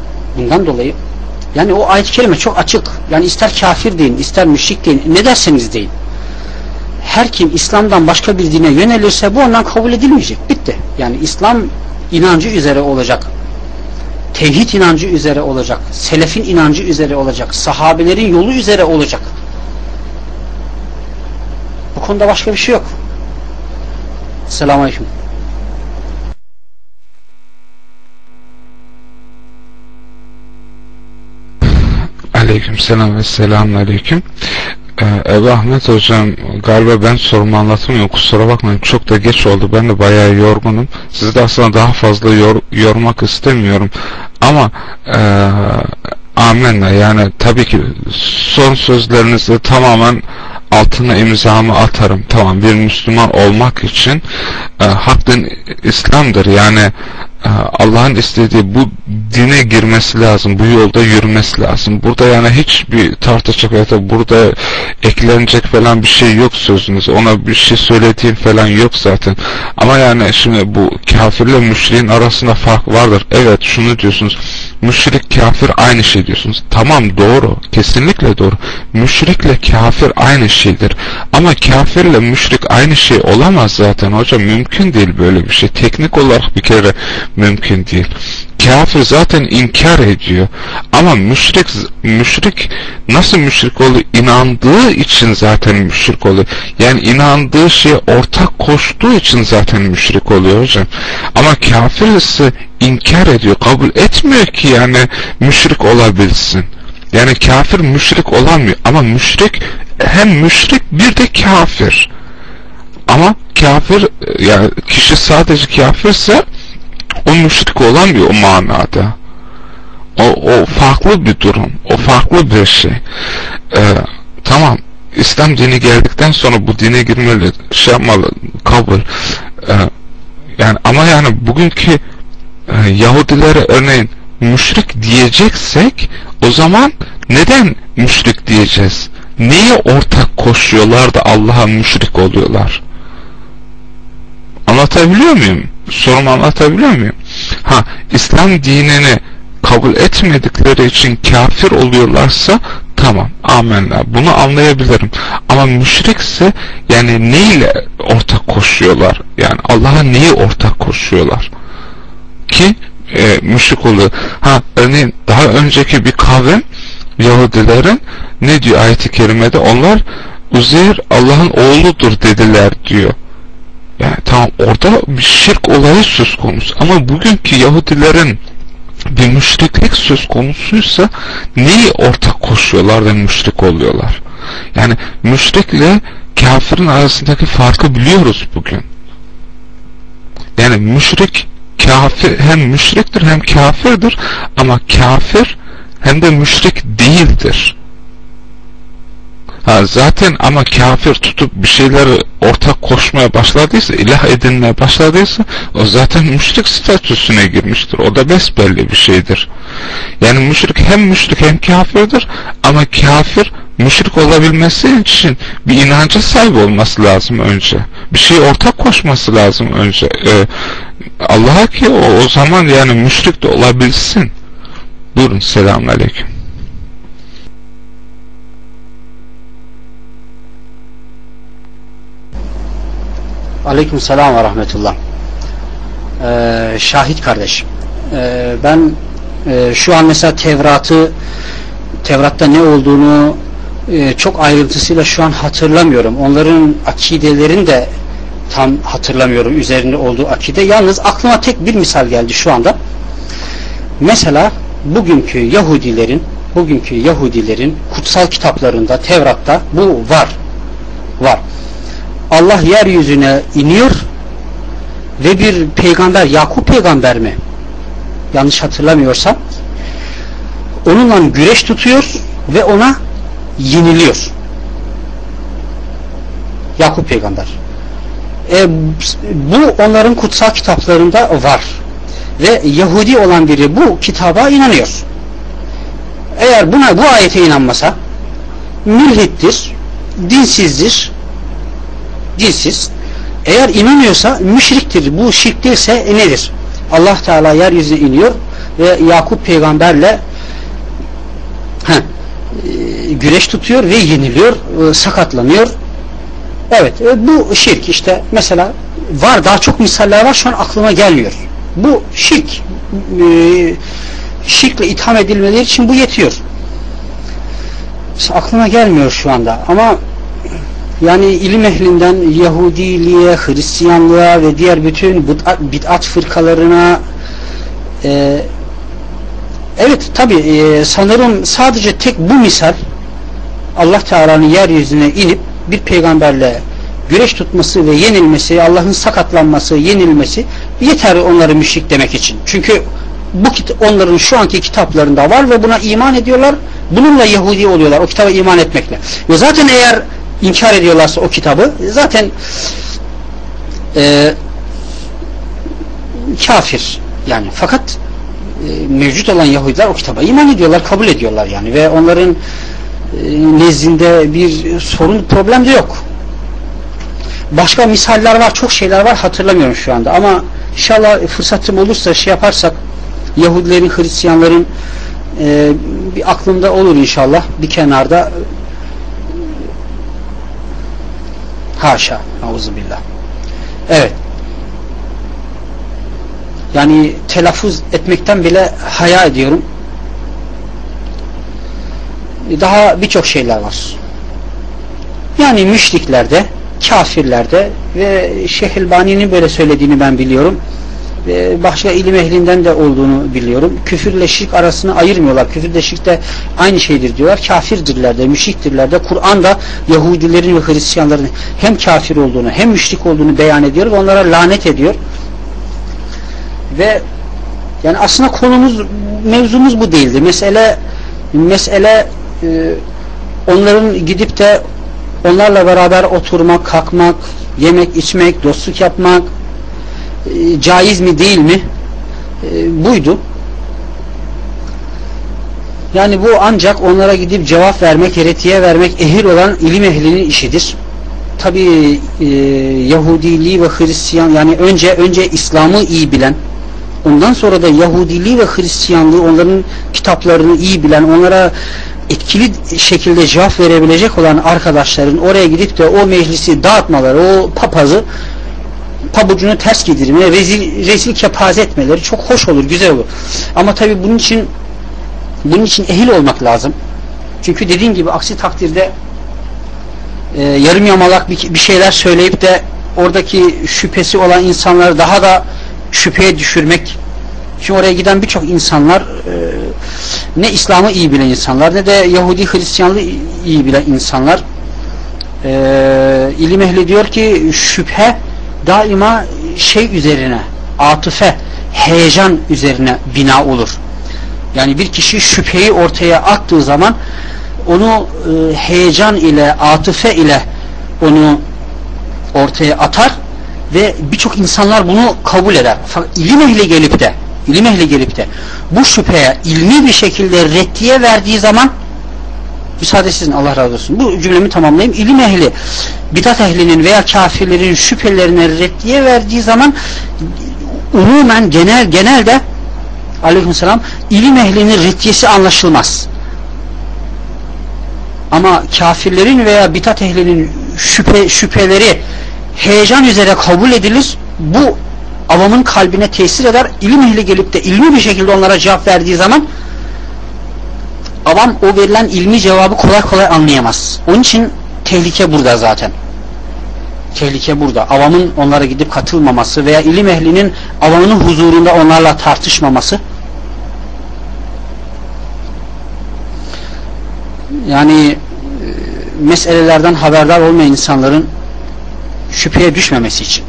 yani o ayet-i kerime çok açık. Yani ister kafir deyin, ister müşrik deyin, ne derseniz deyin. Her kim İslam'dan başka bir dine yönelirse bu ondan kabul edilmeyecek. Bitti. Yani İslam inancı üzere olacak. Tevhid inancı üzere olacak. Selefin inancı üzere olacak. Sahabelerin yolu üzere olacak. Bu konuda başka bir şey yok. Selamünaleyküm. Aleykümselam ve selamünaleyküm. Ebu Ahmet hocam, galiba ben sorumu anlatamıyorum, kusura bakmayın, çok da geç oldu, ben de bayağı yorgunum, sizi de aslında daha fazla yormak istemiyorum ama amenna, yani tabii ki son sözlerinizde tamamen altına imzamı atarım. Tamam, bir Müslüman olmak için hak din İslam'dır. Yani Allah'ın istediği bu dine girmesi lazım. Bu yolda yürümesi lazım. Burada yani hiçbir tartışacak ya da burada eklenecek falan bir şey yok sözünüz. Ona bir şey söylediğim falan yok zaten. Ama yani şimdi bu kafirle müşriğin arasında fark vardır. Evet, şunu diyorsunuz. Müşrik kafir aynı şey diyorsunuz. Tamam, doğru. Kesinlikle doğru. Müşrikle kafir aynı şeydir. Ama kafirle müşrik aynı şey olamaz zaten hocam. Mümkün değil böyle bir şey. Teknik olarak bir kere mümkün değil. Kafir zaten inkar ediyor. Ama müşrik nasıl müşrik oluyor? İnandığı için zaten müşrik oluyor. Yani inandığı şeye ortak koştuğu için zaten müşrik oluyor hocam. Ama kafir ise inkar ediyor. Kabul etmiyor ki yani müşrik olabilsin. Yani kafir müşrik olamıyor. Ama müşrik hem müşrik bir de kafir. Ama kafir, yani kişi sadece kafirse o müşrik olamıyor o manada. O farklı bir durum. O farklı bir şey. Tamam, İslam dini geldikten sonra bu dine girmeli, şey yapmalı, kabul. Yani ama yani bugünkü Yahudilere örneğin müşrik diyeceksek o zaman neden müşrik diyeceğiz? Neye ortak koşuyorlar da Allah'a müşrik oluyorlar? Anlatabiliyor muyum? Sorumu anlatabiliyor muyum? İslam dinini kabul etmedikleri için kafir oluyorlarsa tamam, amenna, bunu anlayabilirim. Ama müşrikse yani neyle ortak koşuyorlar? Yani Allah'a neyi ortak koşuyorlar ki müşrik oluyor? Örneğin daha önceki bir kavim Yahudilerin ne diyor ayet-i kerimede? Onlar Uzeyr Allah'ın oğludur dediler diyor. Yani tamam, orada bir şirk olayı söz konusu. Ama bugünkü Yahudilerin bir müşriklik söz konusuysa neyi ortak koşuyorlar da müşrik oluyorlar? Yani müşrikle kafirin arasındaki farkı biliyoruz bugün. Yani müşrik, kafir hem müşriktir hem kafirdir ama kafir hem de müşrik değildir. Zaten ama kafir tutup bir şeyleri ortak koşmaya başladıysa, ilah edinmeye başladıysa o zaten müşrik statüsüne girmiştir. O da besbelli bir şeydir. Yani müşrik hem kafirdir ama kafir Müşrik olabilmesi için bir inanca sahip olması lazım önce. Bir şey ortak koşması lazım önce. Allah'a ki o zaman yani müşrik de olabilsin. Buyurun, selamünaleyküm. Aleykümselam ve rahmetullah. Şahit kardeş, ben şu an mesela Tevrat'ta ne olduğunu çok ayrıntısıyla şu an hatırlamıyorum. Onların akidelerini de tam hatırlamıyorum, üzerinde olduğu akide. Yalnız aklıma tek bir misal geldi şu anda. Mesela bugünkü Yahudilerin kutsal kitaplarında, Tevrat'ta bu var. Allah yeryüzüne iniyor ve bir peygamber, Yakup peygamber mi? Yanlış hatırlamıyorsam, onunla güreş tutuyor ve ona yeniliyor. Yakup peygamber. Bu onların kutsal kitaplarında var. Ve Yahudi olan biri bu kitaba inanıyor. Eğer bu ayete inanmasa mülhittir, dinsizdir, dinsiz. Eğer inanıyorsa müşriktir. Bu şirk değilse nedir? Allah Teala yeryüzüne iniyor ve Yakup peygamberle güreş tutuyor ve yeniliyor, sakatlanıyor. Evet, bu şirk işte. Mesela var, daha çok misaller var, şu an aklıma gelmiyor. Bu şirk. Şirkle itham edilmeleri için bu yetiyor. İşte aklıma gelmiyor şu anda ama yani ilim ehlinden Yahudiliğe, Hristiyanlığa ve diğer bütün bid'at fırkalarına evet tabi sanırım sadece tek bu misal, Allah Teala'nın yeryüzüne inip bir peygamberle güreş tutması ve yenilmesi, Allah'ın sakatlanması, yenilmesi yeter onları müşrik demek için. Çünkü bu onların şu anki kitaplarında var ve buna iman ediyorlar. Bununla Yahudi oluyorlar, o kitaba iman etmekle. Ve zaten eğer inkar ediyorlarsa o kitabı, zaten kafir yani. Fakat mevcut olan Yahudiler o kitaba iman ediyorlar, kabul ediyorlar yani. Ve onların nezdinde bir sorun, problem de yok. Başka misaller var, çok şeyler var, hatırlamıyorum şu anda. Ama inşallah fırsatım olursa şey yaparsak, Yahudilerin, Hristiyanların bir aklımda olur inşallah, bir kenarda. Haşa, auzubillah. Evet. Yani telaffuz etmekten bile haya ediyorum. Daha birçok şeyler var. Yani müşriklerde, kafirlerde ve Şeyh Elbani'nin böyle söylediğini ben biliyorum. Ve başka ilim ehlinden de olduğunu biliyorum. Küfürle şirk arasını ayırmıyorlar. Küfürle şirk de aynı şeydir diyorlar. Kafirdirler de, müşriktirler de. Kur'an'da Yahudilerin ve Hristiyanların hem kafir olduğunu hem müşrik olduğunu beyan ediyor ve onlara lanet ediyor. Ve yani aslında mevzumuz bu değildi. Mesele onların gidip de onlarla beraber oturmak, kalkmak, yemek, içmek, dostluk yapmak caiz mi değil mi? Buydu. Yani bu ancak onlara gidip cevap vermek, heretiye vermek ehil olan ilim ehlinin işidir. Tabi Yahudiliği ve Hristiyan, yani önce İslam'ı iyi bilen, ondan sonra da Yahudiliği ve Hristiyanlığı, onların kitaplarını iyi bilen, onlara etkili şekilde cevap verebilecek olan arkadaşların oraya gidip de o meclisi dağıtmaları, o papazı pabucunu ters giydirmeye, rezil kepaze etmeleri çok hoş olur, güzel olur. Ama tabi bunun için ehil olmak lazım. Çünkü dediğim gibi aksi takdirde yarım yamalak bir şeyler söyleyip de oradaki şüphesi olan insanları daha da şüpheye düşürmek. Çünkü oraya giden birçok insanlar ne İslam'ı iyi bilen insanlar, ne de Yahudi Hristiyanlığı iyi bilen insanlar. İlim ehli diyor ki şüphe daima şey üzerine, atıfe, heyecan üzerine bina olur. Yani bir kişi şüpheyi ortaya attığı zaman onu heyecan ile, atıfe ile onu ortaya atar ve birçok insanlar bunu kabul eder. Fakat ilim ehli gelip de bu şüpheye ilmi bir şekilde reddiye verdiği zaman Müsaade sizin, Allah razı olsun. Bu cümlemi tamamlayayım. İlim ehli, bidat ehlinin veya kafirlerin şüphelerine reddiye verdiği zaman umumen genelde aleykümselam ilim ehlinin reddiyesi anlaşılmaz. Ama kafirlerin veya bidat ehlinin şüpheleri heyecan üzere kabul edilir. Bu avamın kalbine tesir eder. İlim ehli gelip de ilmi bir şekilde onlara cevap verdiği zaman avam o verilen ilmi cevabı kolay kolay anlayamaz. Onun için tehlike burada zaten. Tehlike burada. Avamın onlara gidip katılmaması veya ilim ehlinin avamın huzurunda onlarla tartışmaması. Yani meselelerden haberdar olmayan insanların şüpheye düşmemesi için.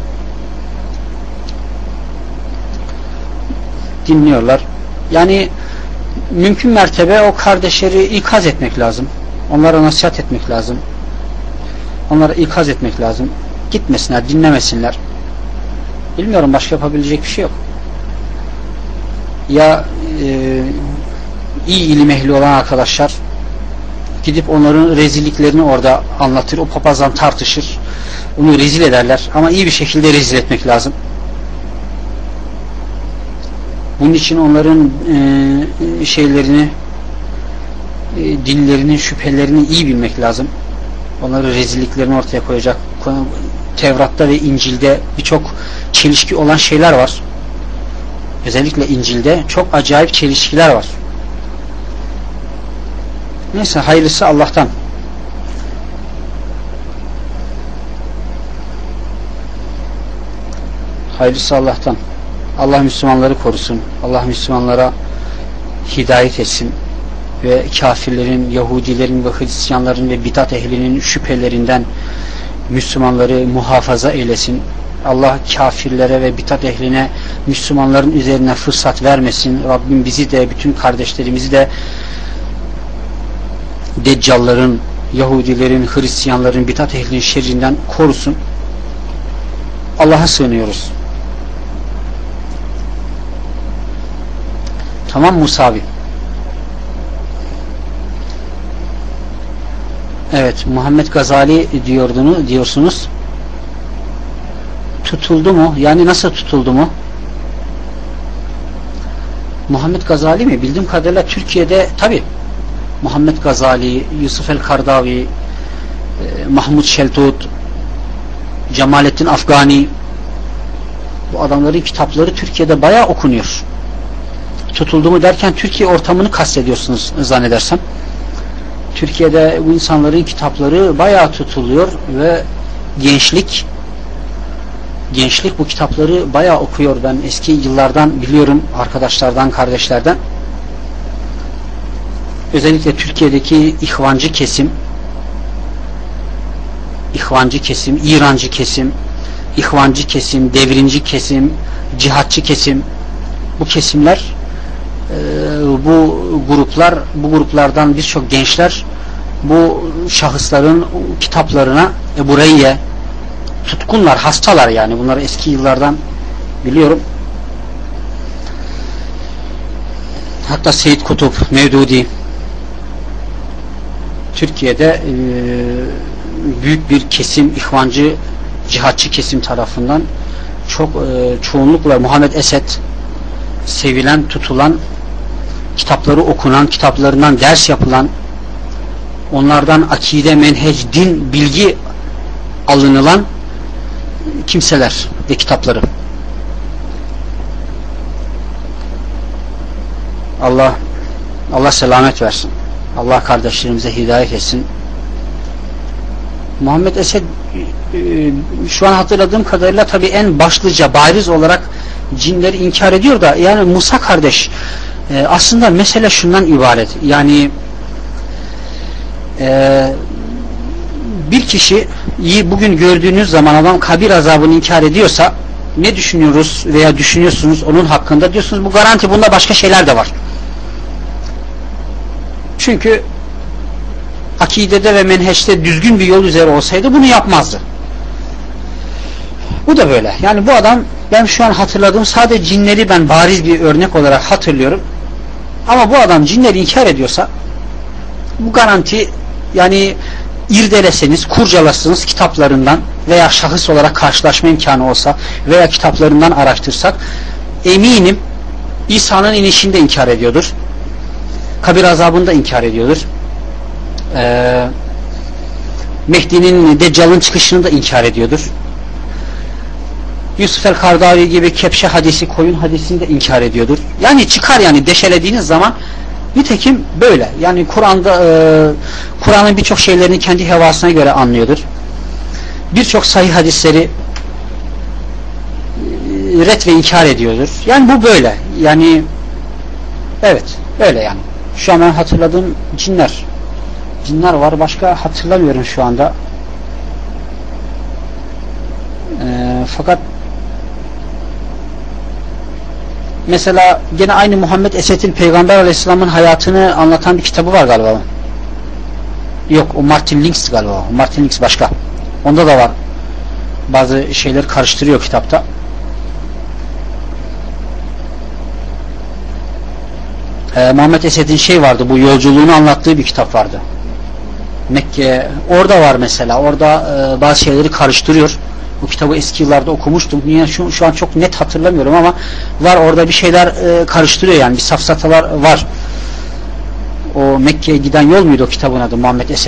Dinliyorlar. Yani mümkün mertebe o kardeşleri ikaz etmek lazım. Onlara nasihat etmek lazım. Onlara ikaz etmek lazım. Gitmesinler, dinlemesinler. Bilmiyorum, başka yapabilecek bir şey yok. Ya iyi ilim ehli olan arkadaşlar gidip onların rezilliklerini orada anlatır, o papazdan tartışır, onu rezil ederler. Ama iyi bir şekilde rezil etmek lazım. Bunun için onların şeylerini, dinlerini, şüphelerini iyi bilmek lazım. Onların rezilliklerini ortaya koyacak. Tevrat'ta ve İncil'de birçok çelişki olan şeyler var. Özellikle İncil'de çok acayip çelişkiler var. Neyse, hayırlısı Allah'tan. Hayırlısı Allah'tan. Allah Müslümanları korusun. Allah Müslümanlara hidayet etsin ve kafirlerin, Yahudilerin ve Hristiyanların ve bidat ehlinin şüphelerinden Müslümanları muhafaza eylesin. Allah kafirlere ve bidat ehline, Müslümanların üzerine fırsat vermesin. Rabbim bizi de, bütün kardeşlerimizi de Deccalların, Yahudilerin, Hristiyanların, bidat ehlinin şerrinden korusun. Allah'a sığınıyoruz. Tamam Musa abi. Evet, Muhammed Gazali diyorsunuz. Tutuldu mu? Yani nasıl tutuldu mu? Muhammed Gazali mi? Bildiğim kadarıyla Türkiye'de tabi Muhammed Gazali, Yusuf el-Kardavi, Mahmud Şeltut, Cemalettin Afgani, bu adamların kitapları Türkiye'de bayağı okunuyor. Tutuldu mu derken Türkiye ortamını kastediyorsunuz zannedersem. Türkiye'de bu insanların kitapları bayağı tutuluyor ve gençlik bu kitapları bayağı okuyor. Ben eski yıllardan biliyorum, arkadaşlardan, kardeşlerden. Özellikle Türkiye'deki ihvancı kesim, İrancı kesim, ihvancı kesim, devrimci kesim, cihatçı kesim, bu kesimler, bu gruplardan birçok gençler bu şahısların kitaplarına Ebu Reyye tutkunlar, hastalar yani. Bunları eski yıllardan biliyorum. Hatta Seyyid Kutup, Mevdudi, Türkiye'de büyük bir kesim, ihvancı, cihatçı kesim tarafından çok çoğunlukla Muhammed Esed sevilen, tutulan, kitapları okunan, kitaplarından ders yapılan, onlardan akide, menhec, din, bilgi alınılan kimseler ve kitapları. Allah selamet versin. Allah kardeşlerimize hidayet etsin. Muhammed Esed şu an hatırladığım kadarıyla tabii en başlıca, bariz olarak cinleri inkar ediyor da, yani Musa kardeş aslında mesele şundan ibaret. Yani bir kişiyi bugün gördüğünüz zaman adam kabir azabını inkar ediyorsa ne düşünüyoruz veya düşünüyorsunuz onun hakkında? Diyorsunuz bu garanti, bunda başka şeyler de var. Çünkü akidede ve menheçte düzgün bir yol üzere olsaydı bunu yapmazdı. Bu da böyle. Yani bu adam, ben şu an hatırladığım sadece cinleri ben bariz bir örnek olarak hatırlıyorum. Ama bu adam cinleri inkar ediyorsa bu garanti yani irdeleseniz, kurcalasınız kitaplarından veya şahıs olarak karşılaşma imkanı olsa veya kitaplarından araştırsak eminim İsa'nın inişini de inkar ediyordur. Kabir azabını da inkar ediyordur. Mehdi'nin, Deccal'ın çıkışını da inkar ediyordur. Yusuf el-Kardavi gibi kepşe hadisi, koyun hadisini de inkar ediyordur. Yani çıkar yani deşelediğiniz zaman. Nitekim böyle. Yani Kur'an'ın birçok şeylerini kendi hevasına göre anlıyordur. Birçok sahih hadisleri ret ve inkar ediyordur. Yani bu böyle. Yani evet, öyle yani. Şu an ben hatırladığım cinler var. Başka hatırlamıyorum şu anda. Fakat mesela gene aynı Muhammed Esed'in Peygamber Aleyhisselam'ın hayatını anlatan bir kitabı var galiba. Yok, o Martin Links galiba. Martin Links başka. Onda da var. Bazı şeyler karıştırıyor kitapta. Muhammed Esed'in şey vardı, bu yolculuğunu anlattığı bir kitap vardı. Mekke, orada var mesela. Orada bazı şeyleri karıştırıyor. Bu kitabı eski yıllarda okumuştum. Niye şu an çok net hatırlamıyorum ama var orada bir şeyler karıştırıyor yani bir safsatalar var. O Mekke'ye giden yol muydu o kitabın adı, Muhammed Esed?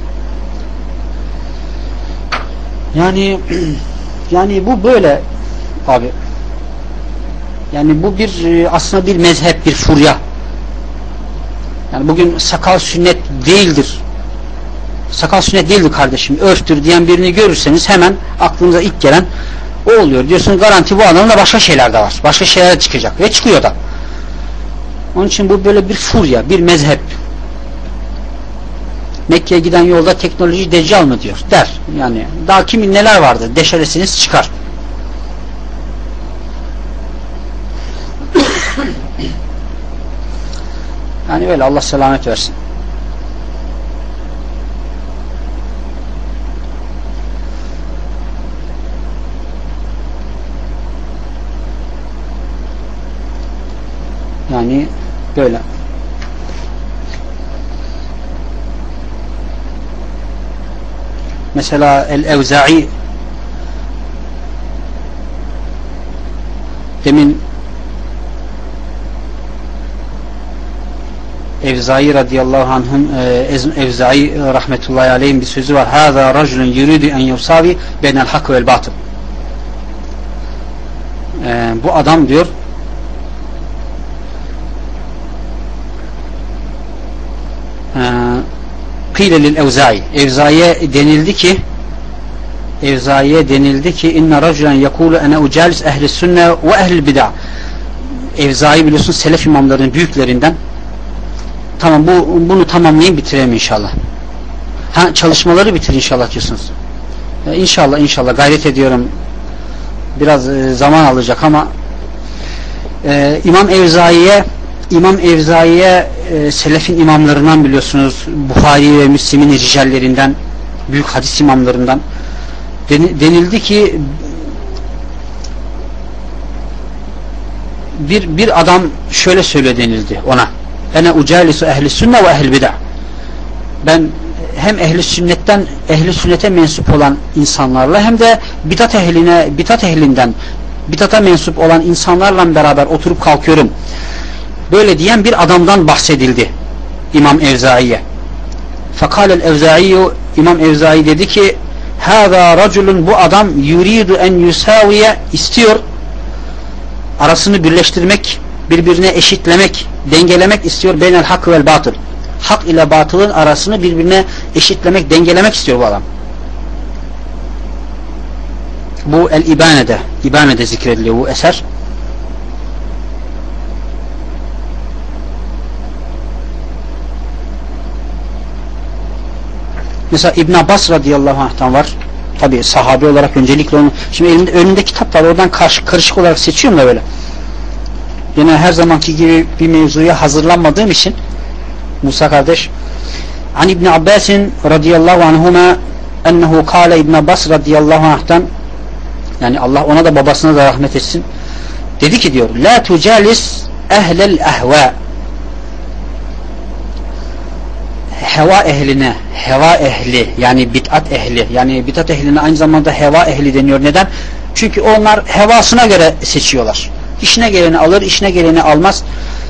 Yani bu böyle abi. Yani bu bir aslında bir mezhep, bir furya. Yani bugün sakal sünnet değildir. Sakal sünnet değildir kardeşim, örftür diyen birini görürseniz hemen aklınıza ilk gelen o oluyor. Diyorsunuz garanti bu adamın da başka şeyler de var. Başka şeyler çıkacak ve çıkıyor da. Onun için bu böyle bir furya, bir mezhep. Mekke'ye giden yolda teknoloji Deccal mı diyor der. Yani daha kimin neler vardı deşeresiniz çıkar. Yani böyle, Allah selamet versin. Yani böyle. Mesela El-Evza'i demin Evza'i radıyallahu anh'ın Evza'i rahmetullahi aleyhim bir sözü var. Hâzâ racülün yuridu en yevsavi beynel hak vel batıl. Bu adam diyor kîle lil Evza'i, Evza'iye denildi ki inne racülen yekûlu ene ucalis ehli sünne ve ehli bid'a. Evza'i biliyorsun selef imamlarının büyüklerinden. Tamam, bunu tamamlayayım, bitireyim inşallah. Çalışmaları bitir inşallah diyorsunuz. İnşallah gayret ediyorum. Biraz zaman alacak ama İmam Evza'iye selefin imamlarından biliyorsunuz, Buhari ve Müslim'in ricallerinden, büyük hadis imamlarından denildi ki bir adam şöyle söylüyor denildi ona. Ene ucalisu ehli sünne ve ehli bid'a. Ben hem ehli sünnete mensup olan insanlarla hem de bid'ata mensup olan insanlarla beraber oturup kalkıyorum. Böyle diyen bir adamdan bahsedildi İmam Evza'iye. Fakalel Evza'i, İmam Evza'i dedi ki hâzâ raculun, bu adam yuridu en yusaviye, istiyor arasını birleştirmek, birbirine eşitlemek, dengelemek istiyor. Beynel hak vel batıl. Hak ile batılın arasını birbirine eşitlemek, dengelemek istiyor bu adam. Bu İbane'de zikrediliyor bu eser. Mesela İbn Abbas radıyallahu anh'tan var. Tabi sahabe olarak öncelikle onu. Şimdi önümde kitap var. Oradan karışık olarak seçiyorum da böyle. Yine her zamanki gibi bir mevzuya hazırlanmadığım için Musa kardeş. An İbn Abbas'in radıyallahu anhuma ennehu kâle, İbn Abbas radıyallahu anh'tan, yani Allah ona da babasına da rahmet etsin, dedi ki diyor la tucalis ehlel ehva, heva ehline, heva ehli yani bid'at ehli, yani bid'at ehline aynı zamanda heva ehli deniyor. Neden? Çünkü onlar hevasına göre seçiyorlar. İşine geleni alır, işine geleni almaz.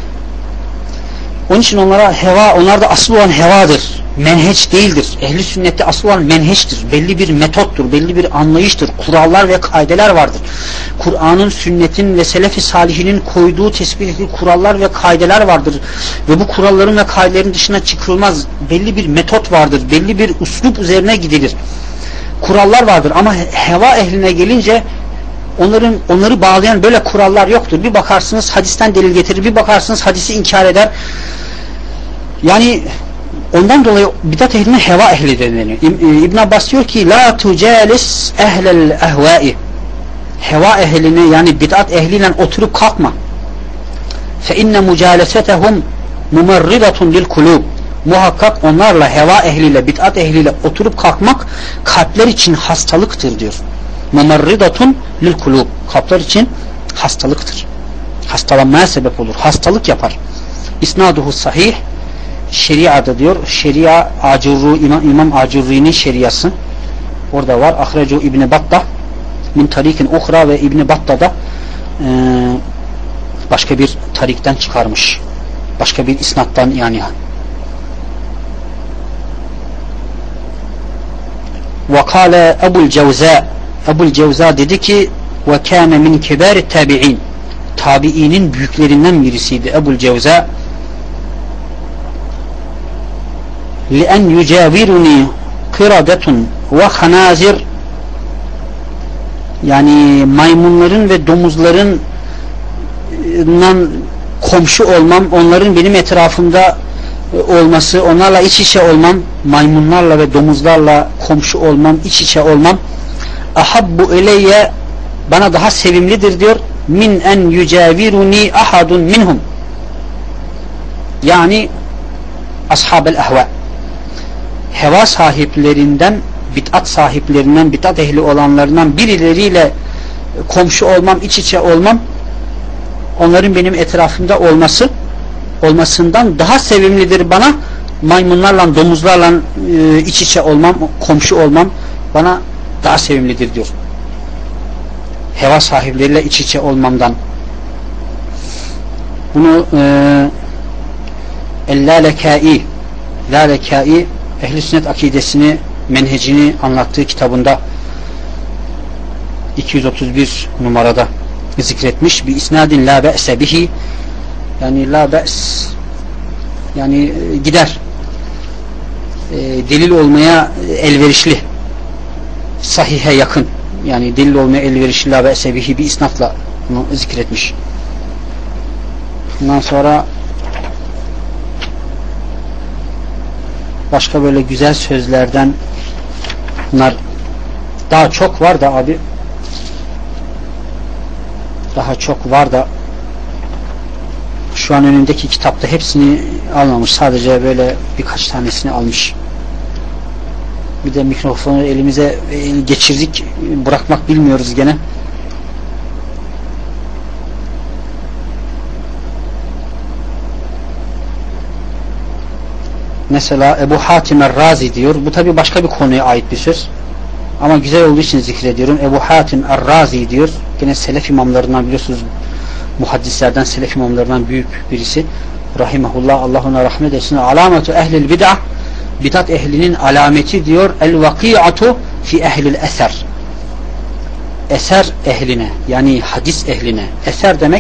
Onun için onlara heva, onlarda asıl olan hevadır. Menheç değildir. Ehli sünnette asıl olan menheçtir. Belli bir metottur, belli bir anlayıştır. Kurallar ve kaideler vardır. Kur'an'ın, sünnetin ve selef-i salihinin koyduğu tespit ettiği kurallar ve kaideler vardır. Ve bu kuralların ve kaidelerin dışına çıkılmaz. Belli bir metot vardır. Belli bir üslup üzerine gidilir. Kurallar vardır ama heva ehline gelince onları bağlayan böyle kurallar yoktur. Bir bakarsınız hadisten delil getirir, bir bakarsınız hadisi inkar eder. Yani ondan dolayı bidat ehline heva ehli deniyor. İbn Abbas diyor ki la tucalis ehlel ehvai, heva ehline yani bidat ehliyle oturup kalkma. Fe inne mucalesetehum mumarridatun lil kulub, muhakkak onlarla, heva ehliyle, bid'at ehliyle oturup kalkmak kalpler için hastalıktır diyor. Mumarridatun lil kulub, kalpler için hastalıktır. Hastalanmaya sebep olur. Hastalık yapar. İsnaduhu sahih, şeriada diyor. Şeria Acurru, İmam Acurri'nin şeriası orada var. Ahrecu İbn Battah min tarikin uhra, ve İbn Battah da başka bir tarikten çıkarmış. Başka bir isnattan yani. وَقَالَ Ebu'l Cevza, Ebu'l Cevza dedi ki وَكَانَ مِنْ كِبَارِ التَّابِعِينَ, tabiinin büyüklerinden birisiydi Ebu'l Cevza. لِأَنْ يُجَاوِرُنِي قِرَدَةٌ وَخَنَازِرٌ, yani maymunların ve domuzların komşu olmam, onların benim etrafımda olması, onlarla iç içe olmam, maymunlarla ve domuzlarla komşu olmam, iç içe olmam, ahabbu ileyye, bana daha sevimlidir diyor, min en yücaviruni ahadun minhum, yani ashabel ehva, heva sahiplerinden, bid'at sahiplerinden, bid'at ehli olanlarından birileriyle komşu olmam, iç içe olmam, onların benim etrafımda olmasından daha sevimlidir bana, maymunlarla, domuzlarla iç içe olmam, komşu olmam bana daha sevimlidir diyor. Heva sahipleriyle iç içe olmamdan. Bunu El-Lalekai, Lalekai Ehl-i Sünnet akidesini, menhecini anlattığı kitabında 231 numarada zikretmiş. Bir isnadin la be'se bihi, yani la be's yani gider, delil olmaya elverişli, sahihe yakın, yani delil olmaya elverişli la be'se bihi bir isnatla bunu zikretmiş. Bundan sonra başka böyle güzel sözlerden, bunlar daha çok var da abi, daha çok var da şu an önündeki kitapta hepsini almamış, sadece böyle birkaç tanesini almış. Bir de mikrofonu elimize geçirdik, bırakmak bilmiyoruz gene. Mesela Ebu Hatim Er-Razi diyor. Bu tabi başka bir konuya ait bir söz. Ama güzel olduğu için zikrediyorum. Ebu Hatim Er-Razi diyor. Yine selef imamlarından, biliyorsunuz, muhaddislerden, selef imamlarından büyük birisi. Rahimahullah, Allah ona rahmet etsin. Alametu ehlil bid'ah, bidat ehlinin alameti diyor. El-vaki'atu fi ehlil eser. Eser ehline, yani hadis ehline. Eser demek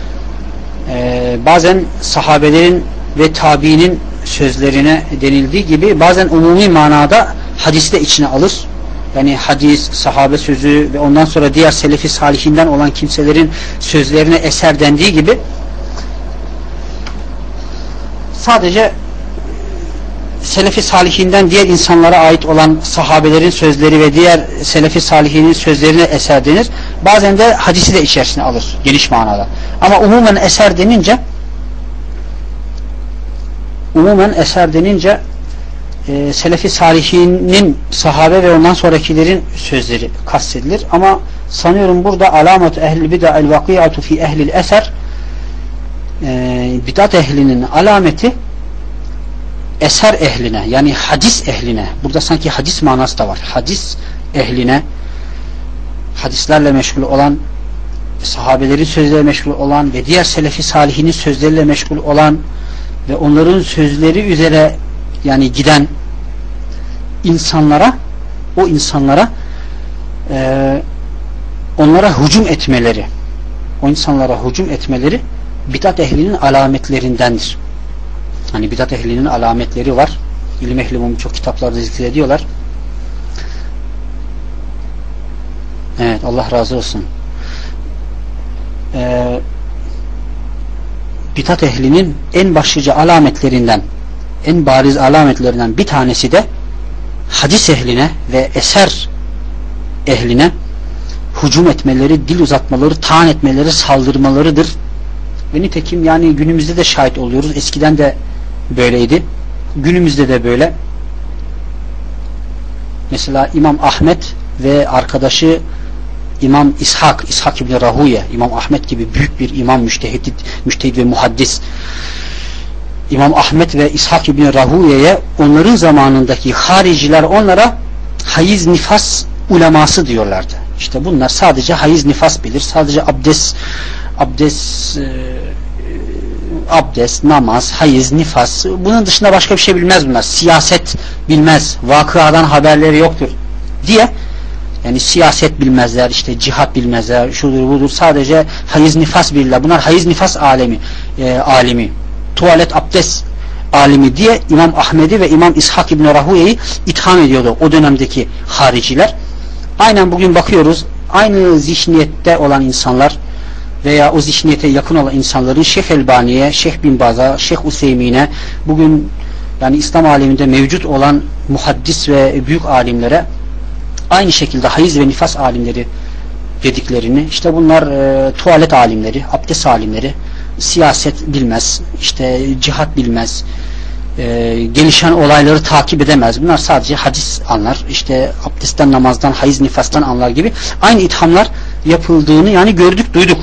bazen sahabelerin ve tabiinin sözlerine denildiği gibi bazen umumi manada hadis de içine alır. Yani hadis, sahabe sözü ve ondan sonra diğer selefi salihinden olan kimselerin sözlerine eser dendiği gibi sadece selefi salihinden diğer insanlara ait olan sahabelerin sözleri ve diğer selefi salihinin sözlerine eser denir. Bazen de hadisi de içerisine alır geniş manada. Ama umumen eser denince selefi salihinin, sahabe ve ondan sonrakilerin sözleri kastedilir. Ama sanıyorum burada alamet ehl-i bid'a el-vaki'atu fi ehlil eser, bidat ehlinin alameti eser ehline, yani hadis ehline, burada sanki hadis manası da var, hadis ehline, hadislerle meşgul olan, sahabelerin sözleriyle meşgul olan ve diğer selefi salihinin sözleriyle meşgul olan ve onların sözleri üzere yani giden insanlara, o insanlara onlara hücum etmeleri, o insanlara hücum etmeleri bidat ehlinin alametlerindendir. Hani bidat ehlinin alametleri var. İlim ehli bunu çok kitaplarda zikrediyorlar. Evet, Allah razı olsun. Bidat ehlinin en başlıca alametlerinden, en bariz alametlerinden bir tanesi de hadis ehline ve eser ehline hücum etmeleri, dil uzatmaları, taan etmeleri, saldırmalarıdır. Ve nitekim yani günümüzde de şahit oluyoruz. Eskiden de böyleydi. Günümüzde de böyle. Mesela İmam Ahmet ve arkadaşı İmam İshak İbni Rahuye, İmam Ahmet gibi büyük bir imam, müştehid ve muhaddis. İmam Ahmet ve İshak İbni Rahuye'ye onların zamanındaki hariciler onlara hayız nifas uleması diyorlardı. İşte bunlar sadece hayız nifas bilir. Sadece abdest, namaz, hayız, nifas. Bunun dışında başka bir şey bilmez bunlar. Siyaset bilmez. Vakıadan haberleri yoktur diye. Yani siyaset bilmezler, işte cihat bilmezler, şudur budur. Sadece hayız nifas bilirler. Bunlar hayız nifas alimi. Tuvalet abdest alimi diye İmam Ahmed'i ve İmam İshak İbni Rahuye'yi itham ediyordu o dönemdeki hariciler. Aynen bugün bakıyoruz, aynı zihniyette olan insanlar veya o zihniyete yakın olan insanların Şeyh Elbani'ye, Şeyh Bin Baz'a, Şeyh Useymin'e, bugün yani İslam aleminde mevcut olan muhaddis ve büyük alimlere aynı şekilde hayız ve nifas alimleri dediklerini, işte bunlar tuvalet alimleri, abdest alimleri, siyaset bilmez, işte cihat bilmez, gelişen olayları takip edemez. Bunlar sadece hadis anlar, işte abdestten, namazdan, hayız, nifastan anlar gibi aynı ithamlar yapıldığını yani gördük, duyduk.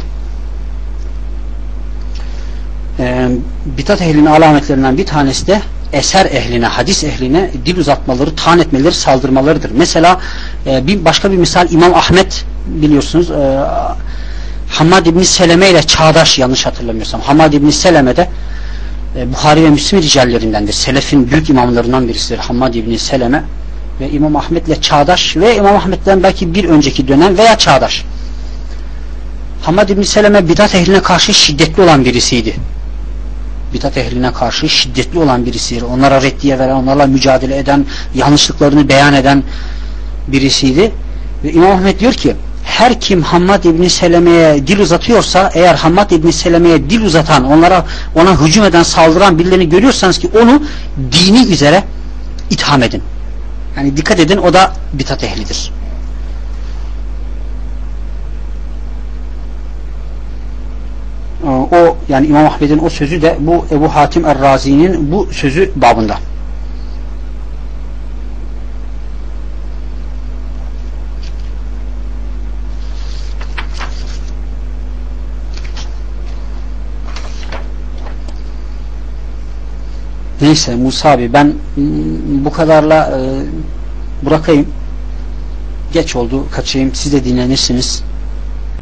Bidat ehlinin alametlerinden bir tanesi de eser ehline, hadis ehline dil uzatmaları, taan etmeleri, saldırmalarıdır. Mesela başka bir misal İmam Ahmet, biliyorsunuz Hammad İbni Seleme ile çağdaş, yanlış hatırlamıyorsam. Hammad İbni Seleme de Buhari ve Müslim ricallerindendir. Selefin büyük imamlarından birisidir Hammad İbni Seleme ve İmam Ahmet ile çağdaş ve İmam Ahmet'ten belki bir önceki dönem veya çağdaş. Hammad İbni Seleme bidat ehline karşı şiddetli olan birisiydi. Bidat ehline karşı şiddetli olan birisidir. Onlara reddiye veren, onlarla mücadele eden, yanlışlıklarını beyan eden birisiydi. Ve İmam Ahmet diyor ki, her kim Hammad İbni Seleme'ye dil uzatıyorsa, eğer Hammad İbni Seleme'ye dil uzatan, ona hücum eden, saldıran birilerini görüyorsanız ki onu dini üzere itham edin. Yani dikkat edin, o da bidat ehlidir. O yani İmam Ahmed'in o sözü de bu Ebu Hatim Er-Razi'nin bu sözü babında. Neyse Musa abi, ben bu kadarla bırakayım. Geç oldu, kaçayım. Siz de dinlenirsiniz.